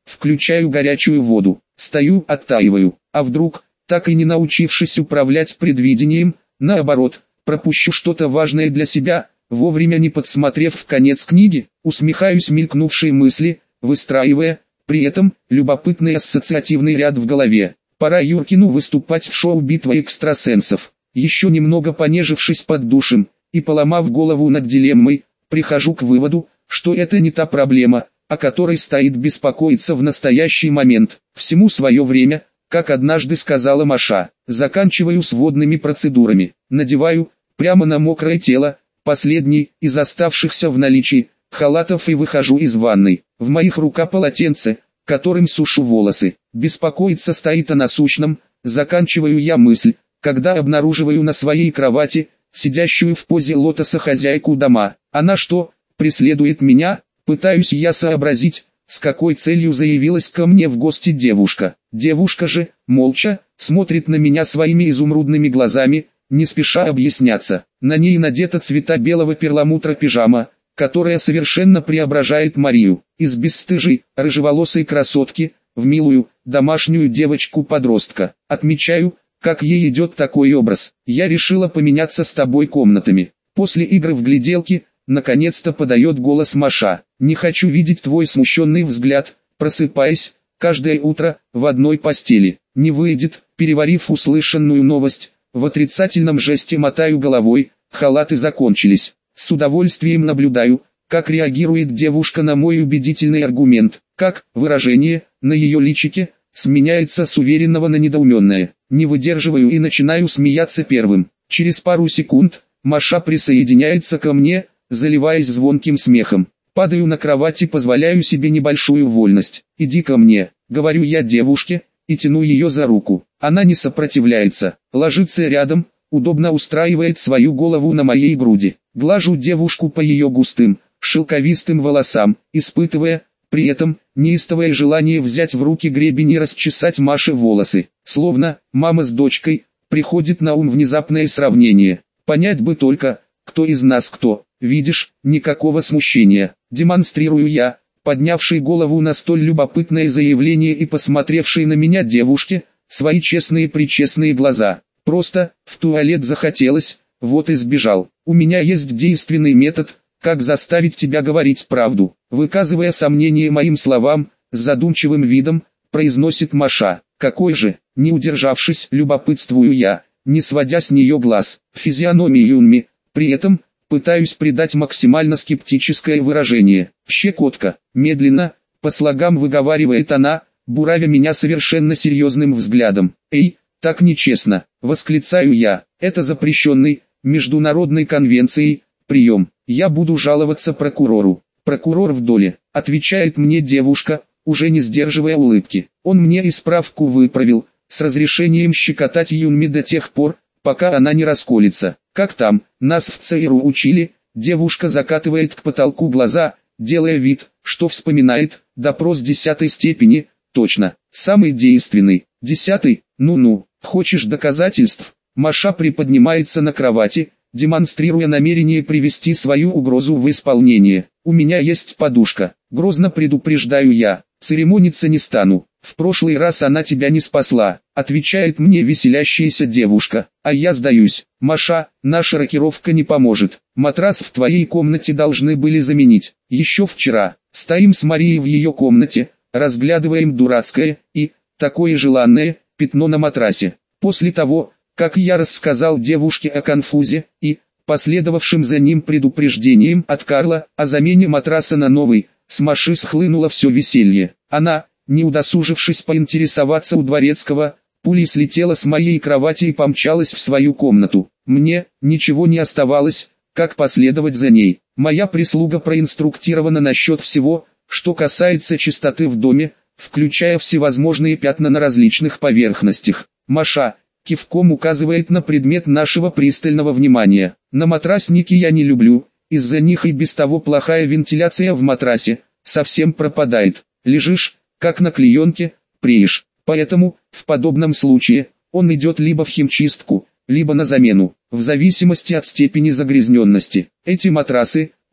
включаю горячую воду, стою, оттаиваю, а вдруг, так и не научившись управлять предвидением, наоборот, пропущу что-то важное для себя, вовремя не подсмотрев в конец книги, усмехаюсь мелькнувшей мысли, выстраивая, при этом, любопытный ассоциативный ряд в голове. Пора Юркину выступать в шоу «Битва экстрасенсов». Еще немного понежившись под душем, и поломав голову над дилеммой, прихожу к выводу, что это не та проблема, о которой стоит беспокоиться в настоящий момент. Всему свое время, как однажды сказала Маша, заканчиваю с водными процедурами, надеваю, прямо на мокрое тело, последний из оставшихся в наличии халатов и выхожу из ванной. В моих руках полотенце, которым сушу волосы. Беспокоиться стоит о насущном, заканчиваю я мысль, когда обнаруживаю на своей кровати, сидящую в позе лотоса хозяйку дома. Она что, преследует меня? Пытаюсь я сообразить, с какой целью заявилась ко мне в гости девушка. Девушка же, молча, смотрит на меня своими изумрудными глазами, не спеша объясняться. На ней надета цвета белого перламутра пижама, которая совершенно преображает Марию, из бесстыжей, рыжеволосой красотки, в милую, домашнюю девочку-подростка. Отмечаю, как ей идет такой образ. Я решила поменяться с тобой комнатами. После игры в гляделки, наконец-то подает голос Маша. Не хочу видеть твой смущенный взгляд, просыпаясь, каждое утро, в одной постели. Не выйдет. Переварив услышанную новость, в отрицательном жесте мотаю головой, халаты закончились. С удовольствием наблюдаю, как реагирует девушка на мой убедительный аргумент, как выражение на ее личике сменяется с уверенного на недоуменное. Не выдерживаю и начинаю смеяться первым. Через пару секунд Маша присоединяется ко мне, заливаясь звонким смехом. Падаю на кровать и позволяю себе небольшую вольность. «Иди ко мне», — говорю я девушке, и тяну ее за руку. Она не сопротивляется, ложится рядом, удобно устраивает свою голову на моей груди. Глажу девушку по ее густым, шелковистым волосам, испытывая, при этом, неистовое желание взять в руки гребень и расчесать Маше волосы. Словно, мама с дочкой, приходит на ум внезапное сравнение. Понять бы только, кто из нас кто. Видишь, никакого смущения. Демонстрирую я, поднявший голову на столь любопытное заявление и посмотревший на меня девушке, свои честные-пречестные глаза. Просто, в туалет захотелось, вот и сбежал. У меня есть действенный метод, как заставить тебя говорить правду. Выказывая сомнение моим словам, с задумчивым видом, произносит Маша. Какой же, не удержавшись, любопытствую я, не сводя с нее глаз. Физиономии Юнми, при этом, пытаюсь придать максимально скептическое выражение. Щекотка, медленно, по слогам выговаривает она, буравя меня совершенно серьезным взглядом. «Эй, так нечестно», — восклицаю я, это запрещенный, международной конвенцией, прием. Я буду жаловаться прокурору. Прокурор в доле, отвечает мне девушка, уже не сдерживая улыбки. Он мне и справку выправил, с разрешением щекотать Юнми до тех пор, пока она не расколется. Как там, нас в ЦРУ учили, девушка закатывает к потолку глаза, делая вид, что вспоминает, допрос 10-й степени, точно, самый действенный. 10-й, ну-ну, хочешь доказательств? Маша приподнимается на кровати, демонстрируя намерение привести свою угрозу в исполнение. У меня есть подушка, грозно предупреждаю я, церемониться не стану. В прошлый раз она тебя не спасла, отвечает мне веселящаяся девушка, а я сдаюсь. Маша, наша рокировка не поможет, матрас в твоей комнате должны были заменить. Еще вчера, стоим с Марией в ее комнате, разглядываем дурацкое и, такое желанное, пятно на матрасе. После того, как я рассказал девушке о конфузе и последовавшим за ним предупреждением от Карла о замене матраса на новый, с Маши схлынуло все веселье. Она, не удосужившись поинтересоваться у дворецкого, пулей слетела с моей кровати и помчалась в свою комнату. Мне ничего не оставалось, как последовать за ней. Моя прислуга проинструктирована насчет всего, что касается чистоты в доме, включая всевозможные пятна на различных поверхностях. Маша кивком указывает на предмет нашего пристального внимания. На матрасники я не люблю, из-за них и без того плохая вентиляция в матрасе совсем пропадает. Лежишь, как на клеенке, преешь. Поэтому, в подобном случае, он идет либо в химчистку, либо на замену, в зависимости от степени загрязненности. Эти матрасы,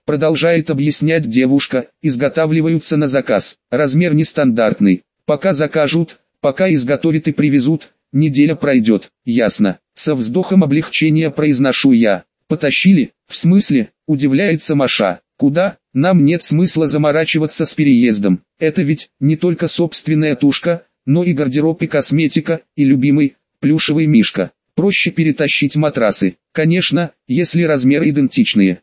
продолжает объяснять девушка, изготавливаются на заказ. Размер нестандартный. Пока закажут, пока изготовят и привезут, неделя пройдет. Ясно. Со вздохом облегчения произношу я. Потащили? В смысле? Удивляется Маша. Куда? Нам нет смысла заморачиваться с переездом. Это ведь не только собственная тушка, но и гардероб и косметика, и любимый, плюшевый мишка. Проще перетащить матрасы. Конечно, если размеры идентичные.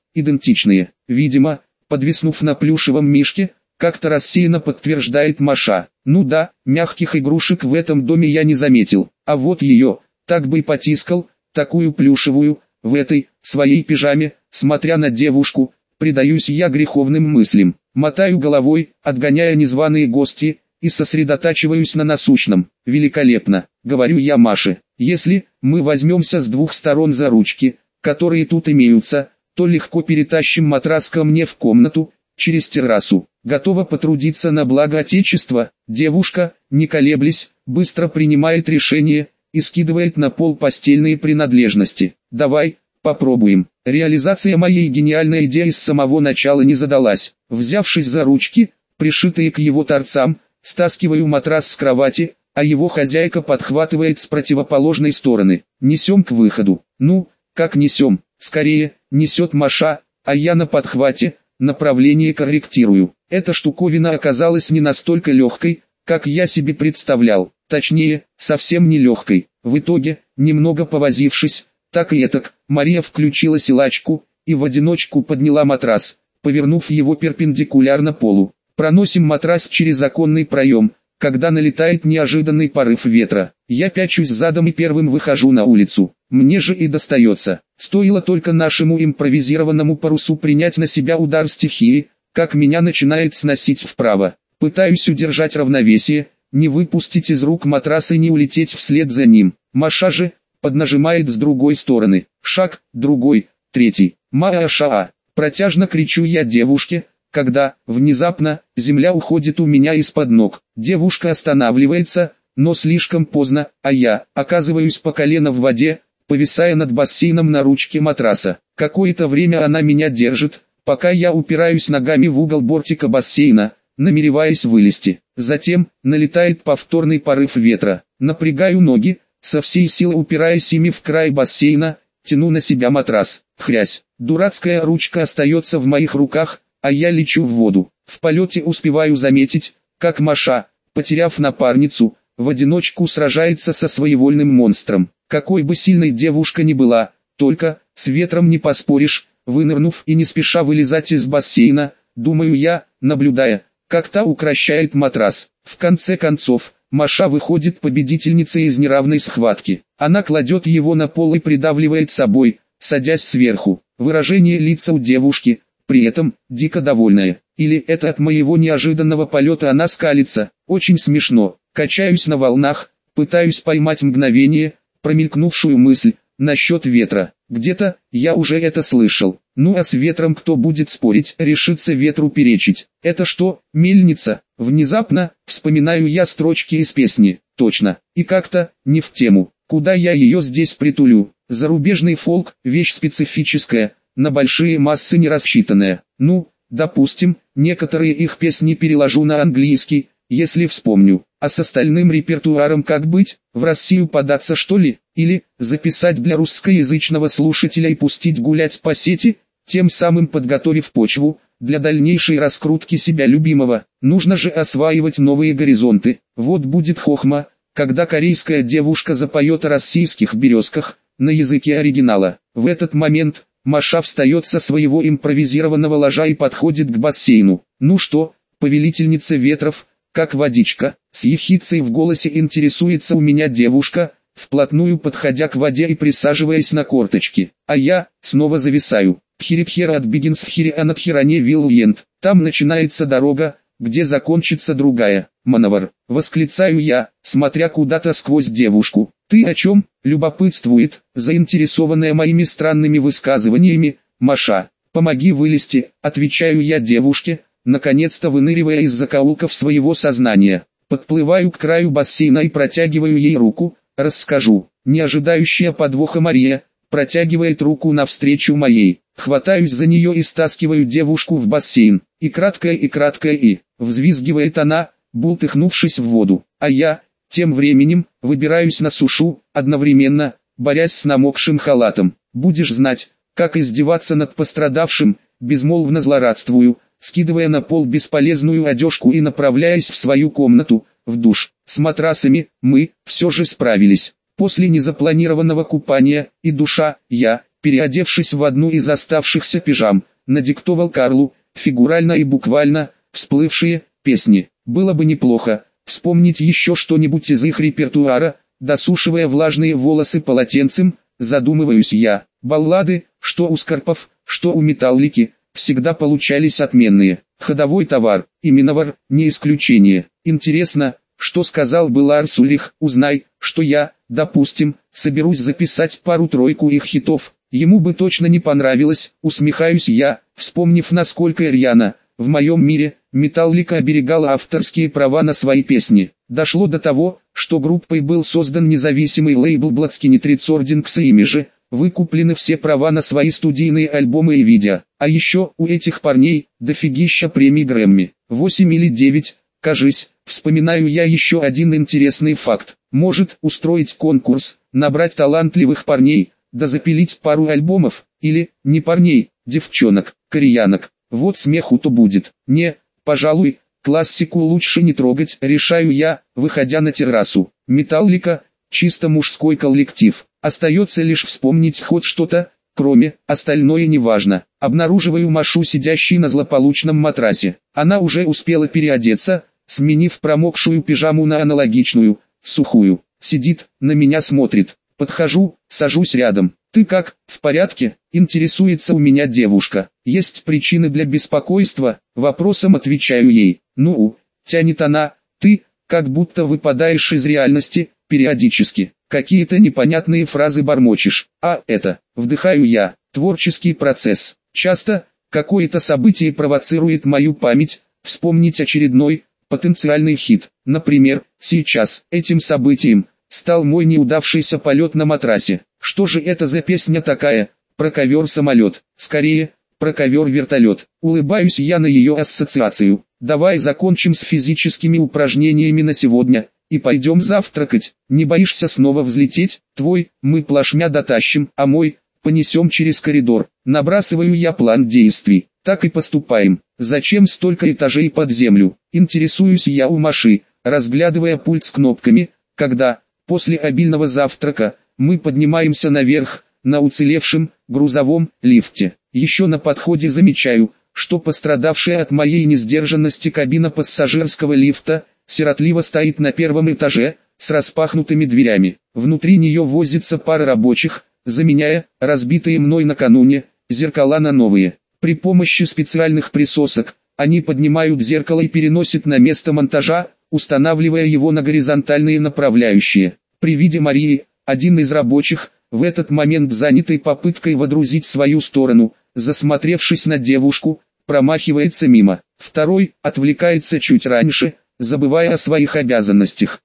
Видимо, подвиснув на плюшевом мишке, как-то рассеянно подтверждает Маша. Ну да, мягких игрушек в этом доме я не заметил. А вот ее, так бы и потискал, такую плюшевую, в этой, своей пижаме, смотря на девушку, предаюсь я греховным мыслям. Мотаю головой, отгоняя незваные гости, и сосредотачиваюсь на насущном. Великолепно, говорю я Маше. Если мы возьмемся с двух сторон за ручки, которые тут имеются, то легко перетащим матрас ко мне в комнату, через террасу. Готова потрудиться на благо Отечества. Девушка, не колеблясь, быстро принимает решение и скидывает на пол постельные принадлежности. Давай, попробуем. Реализация моей гениальной идеи с самого начала не задалась. Взявшись за ручки, пришитые к его торцам, стаскиваю матрас с кровати, а его хозяйка подхватывает с противоположной стороны. Несем к выходу. Ну, как несем? Скорее, несет Маша, а я на подхвате, направление корректирую. Эта штуковина оказалась не настолько легкой, как я себе представлял. Точнее, совсем не легкой. В итоге, немного повозившись, так и этак, Мария включила силачку и в одиночку подняла матрас, повернув его перпендикулярно полу. Проносим матрас через оконный проем, когда налетает неожиданный порыв ветра. Я пячусь задом и первым выхожу на улицу. Мне же и достается. Стоило только нашему импровизированному парусу принять на себя удар стихии, как меня начинает сносить вправо. Пытаюсь удержать равновесие, не выпустить из рук матрас и не улететь вслед за ним. Маша же поднажимает с другой стороны. Шаг, другой, третий. Маша! Протяжно кричу я девушке, когда, внезапно, земля уходит у меня из-под ног. Девушка останавливается, но слишком поздно, а я оказываюсь по колено в воде, повисая над бассейном на ручке матраса. Какое-то время она меня держит, пока я упираюсь ногами в угол бортика бассейна, намереваясь вылезти. Затем, налетает повторный порыв ветра. Напрягаю ноги, со всей силы упираясь ими в край бассейна, тяну на себя матрас. Хрясь. Дурацкая ручка остается в моих руках, а я лечу в воду. В полете успеваю заметить, как Маша, потеряв напарницу, в одиночку сражается со своевольным монстром. Какой бы сильной девушка ни была, только, с ветром не поспоришь, вынырнув и не спеша вылезать из бассейна, думаю я, наблюдая, как та укрощает матрас. В конце концов, Маша выходит победительницей из неравной схватки. Она кладет его на пол и придавливает собой, садясь сверху. Выражение лица у девушки, при этом, дико довольная. Или это от моего неожиданного полета она скалится. Очень смешно. Качаюсь на волнах, пытаюсь поймать мгновение, промелькнувшую мысль, насчет ветра. Где-то, я уже это слышал. Ну а с ветром кто будет спорить, решится ветру перечить. Это что, мельница? Внезапно, вспоминаю я строчки из песни. Точно. И как-то, не в тему. Куда я ее здесь притулю? Зарубежный фолк, вещь специфическая, на большие массы не рассчитанная. Ну, допустим, некоторые их песни переложу на английский, если вспомню. А с остальным репертуаром как быть? В Россию податься что ли? Или записать для русскоязычного слушателя и пустить гулять по сети, тем самым подготовив почву для дальнейшей раскрутки себя любимого? Нужно же осваивать новые горизонты. Вот будет хохма, когда корейская девушка запоет о российских березках на языке оригинала. В этот момент Маша встает со своего импровизированного ложа и подходит к бассейну. Ну что, повелительница ветров, как водичка? С ехидцей в голосе интересуется у меня девушка, вплотную подходя к воде и присаживаясь на корточки. А я снова зависаю. Пхирипхера от Бигинс в Хирианатхиране Вилуент. Там начинается дорога, где закончится другая. Мановар. Восклицаю я, смотря куда-то сквозь девушку. Ты о чем? Любопытствует, заинтересованная моими странными высказываниями, Маша. Помоги вылезти, отвечаю я девушке, наконец-то выныривая из закоулков своего сознания. Подплываю к краю бассейна и протягиваю ей руку, расскажу. Не ожидающая подвоха Мария протягивает руку навстречу моей. Хватаюсь за нее и стаскиваю девушку в бассейн. И краткое, взвизгивает она, бултыхнувшись в воду. А я, тем временем, выбираюсь на сушу, одновременно, борясь с намокшим халатом. Будешь знать, как издеваться над пострадавшим, безмолвно злорадствую, скидывая на пол бесполезную одежку и направляясь в свою комнату, в душ. С матрасами мы все же справились. После незапланированного купания и душа, я, переодевшись в одну из оставшихся пижам, надиктовал Карлу, фигурально и буквально, всплывшие песни. Было бы неплохо вспомнить еще что-нибудь из их репертуара, досушивая влажные волосы полотенцем, задумываюсь я. Баллады, что у Скорпов, что у Металлики, всегда получались отменные. Ходовой товар, и Миновар, не исключение. Интересно, что сказал бы Ларс Ульрих, узнай, что я, допустим, соберусь записать пару-тройку их хитов. Ему бы точно не понравилось, усмехаюсь я, вспомнив, насколько рьяно, в моем мире, Металлика оберегала авторские права на свои песни. Дошло до того, что группой был создан независимый лейбл Blood Records, и ими же выкуплены все права на свои студийные альбомы и видео. А еще у этих парней дофигища премий Грэмми. 8 или 9, кажись. Вспоминаю я еще один интересный факт. Может устроить конкурс, набрать талантливых парней, да запилить пару альбомов, или, не парней, девчонок, кореянок. Вот смеху-то будет. Не, пожалуй, классику лучше не трогать, решаю я, выходя на террасу. Металлика, чисто мужской коллектив. Остается лишь вспомнить хоть что-то, кроме, остальное неважно. Обнаруживаю Машу, сидящей на злополучном матрасе. Она уже успела переодеться, сменив промокшую пижаму на аналогичную, сухую. Сидит, на меня смотрит. Подхожу, сажусь рядом. «Ты как, в порядке?» – интересуется у меня девушка. «Есть причины для беспокойства?» – вопросом отвечаю ей. «Ну, тянет она, ты, как будто выпадаешь из реальности, периодически. Какие-то непонятные фразы бормочешь. А это, вдыхаю я, творческий процесс. Часто, какое-то событие провоцирует мою память, вспомнить очередной, потенциальный хит. Например, сейчас, этим событием, стал мой неудавшийся полет на матрасе. Что же это за песня такая? Про ковер-самолет. Скорее, про ковер-вертолет. Улыбаюсь я на ее ассоциацию. Давай закончим с физическими упражнениями на сегодня и пойдем завтракать. Не боишься снова взлететь? Твой, мы плашмя дотащим, а мой, понесем через коридор. Набрасываю я план действий. Так и поступаем. Зачем столько этажей под землю? Интересуюсь я у Маши, разглядывая пульт с кнопками, когда, после обильного завтрака, мы поднимаемся наверх, на уцелевшем, грузовом, лифте. Еще на подходе замечаю, что пострадавшая от моей несдержанности кабина пассажирского лифта, сиротливо стоит на первом этаже, с распахнутыми дверями. Внутри нее возится пара рабочих, заменяя, разбитые мной накануне, зеркала на новые. При помощи специальных присосок, они поднимают зеркало и переносят на место монтажа, устанавливая его на горизонтальные направляющие. При виде Марии, один из рабочих, в этот момент занятый попыткой водрузить свою сторону, засмотревшись на девушку, промахивается мимо. Второй, отвлекается чуть раньше, забывая о своих обязанностях.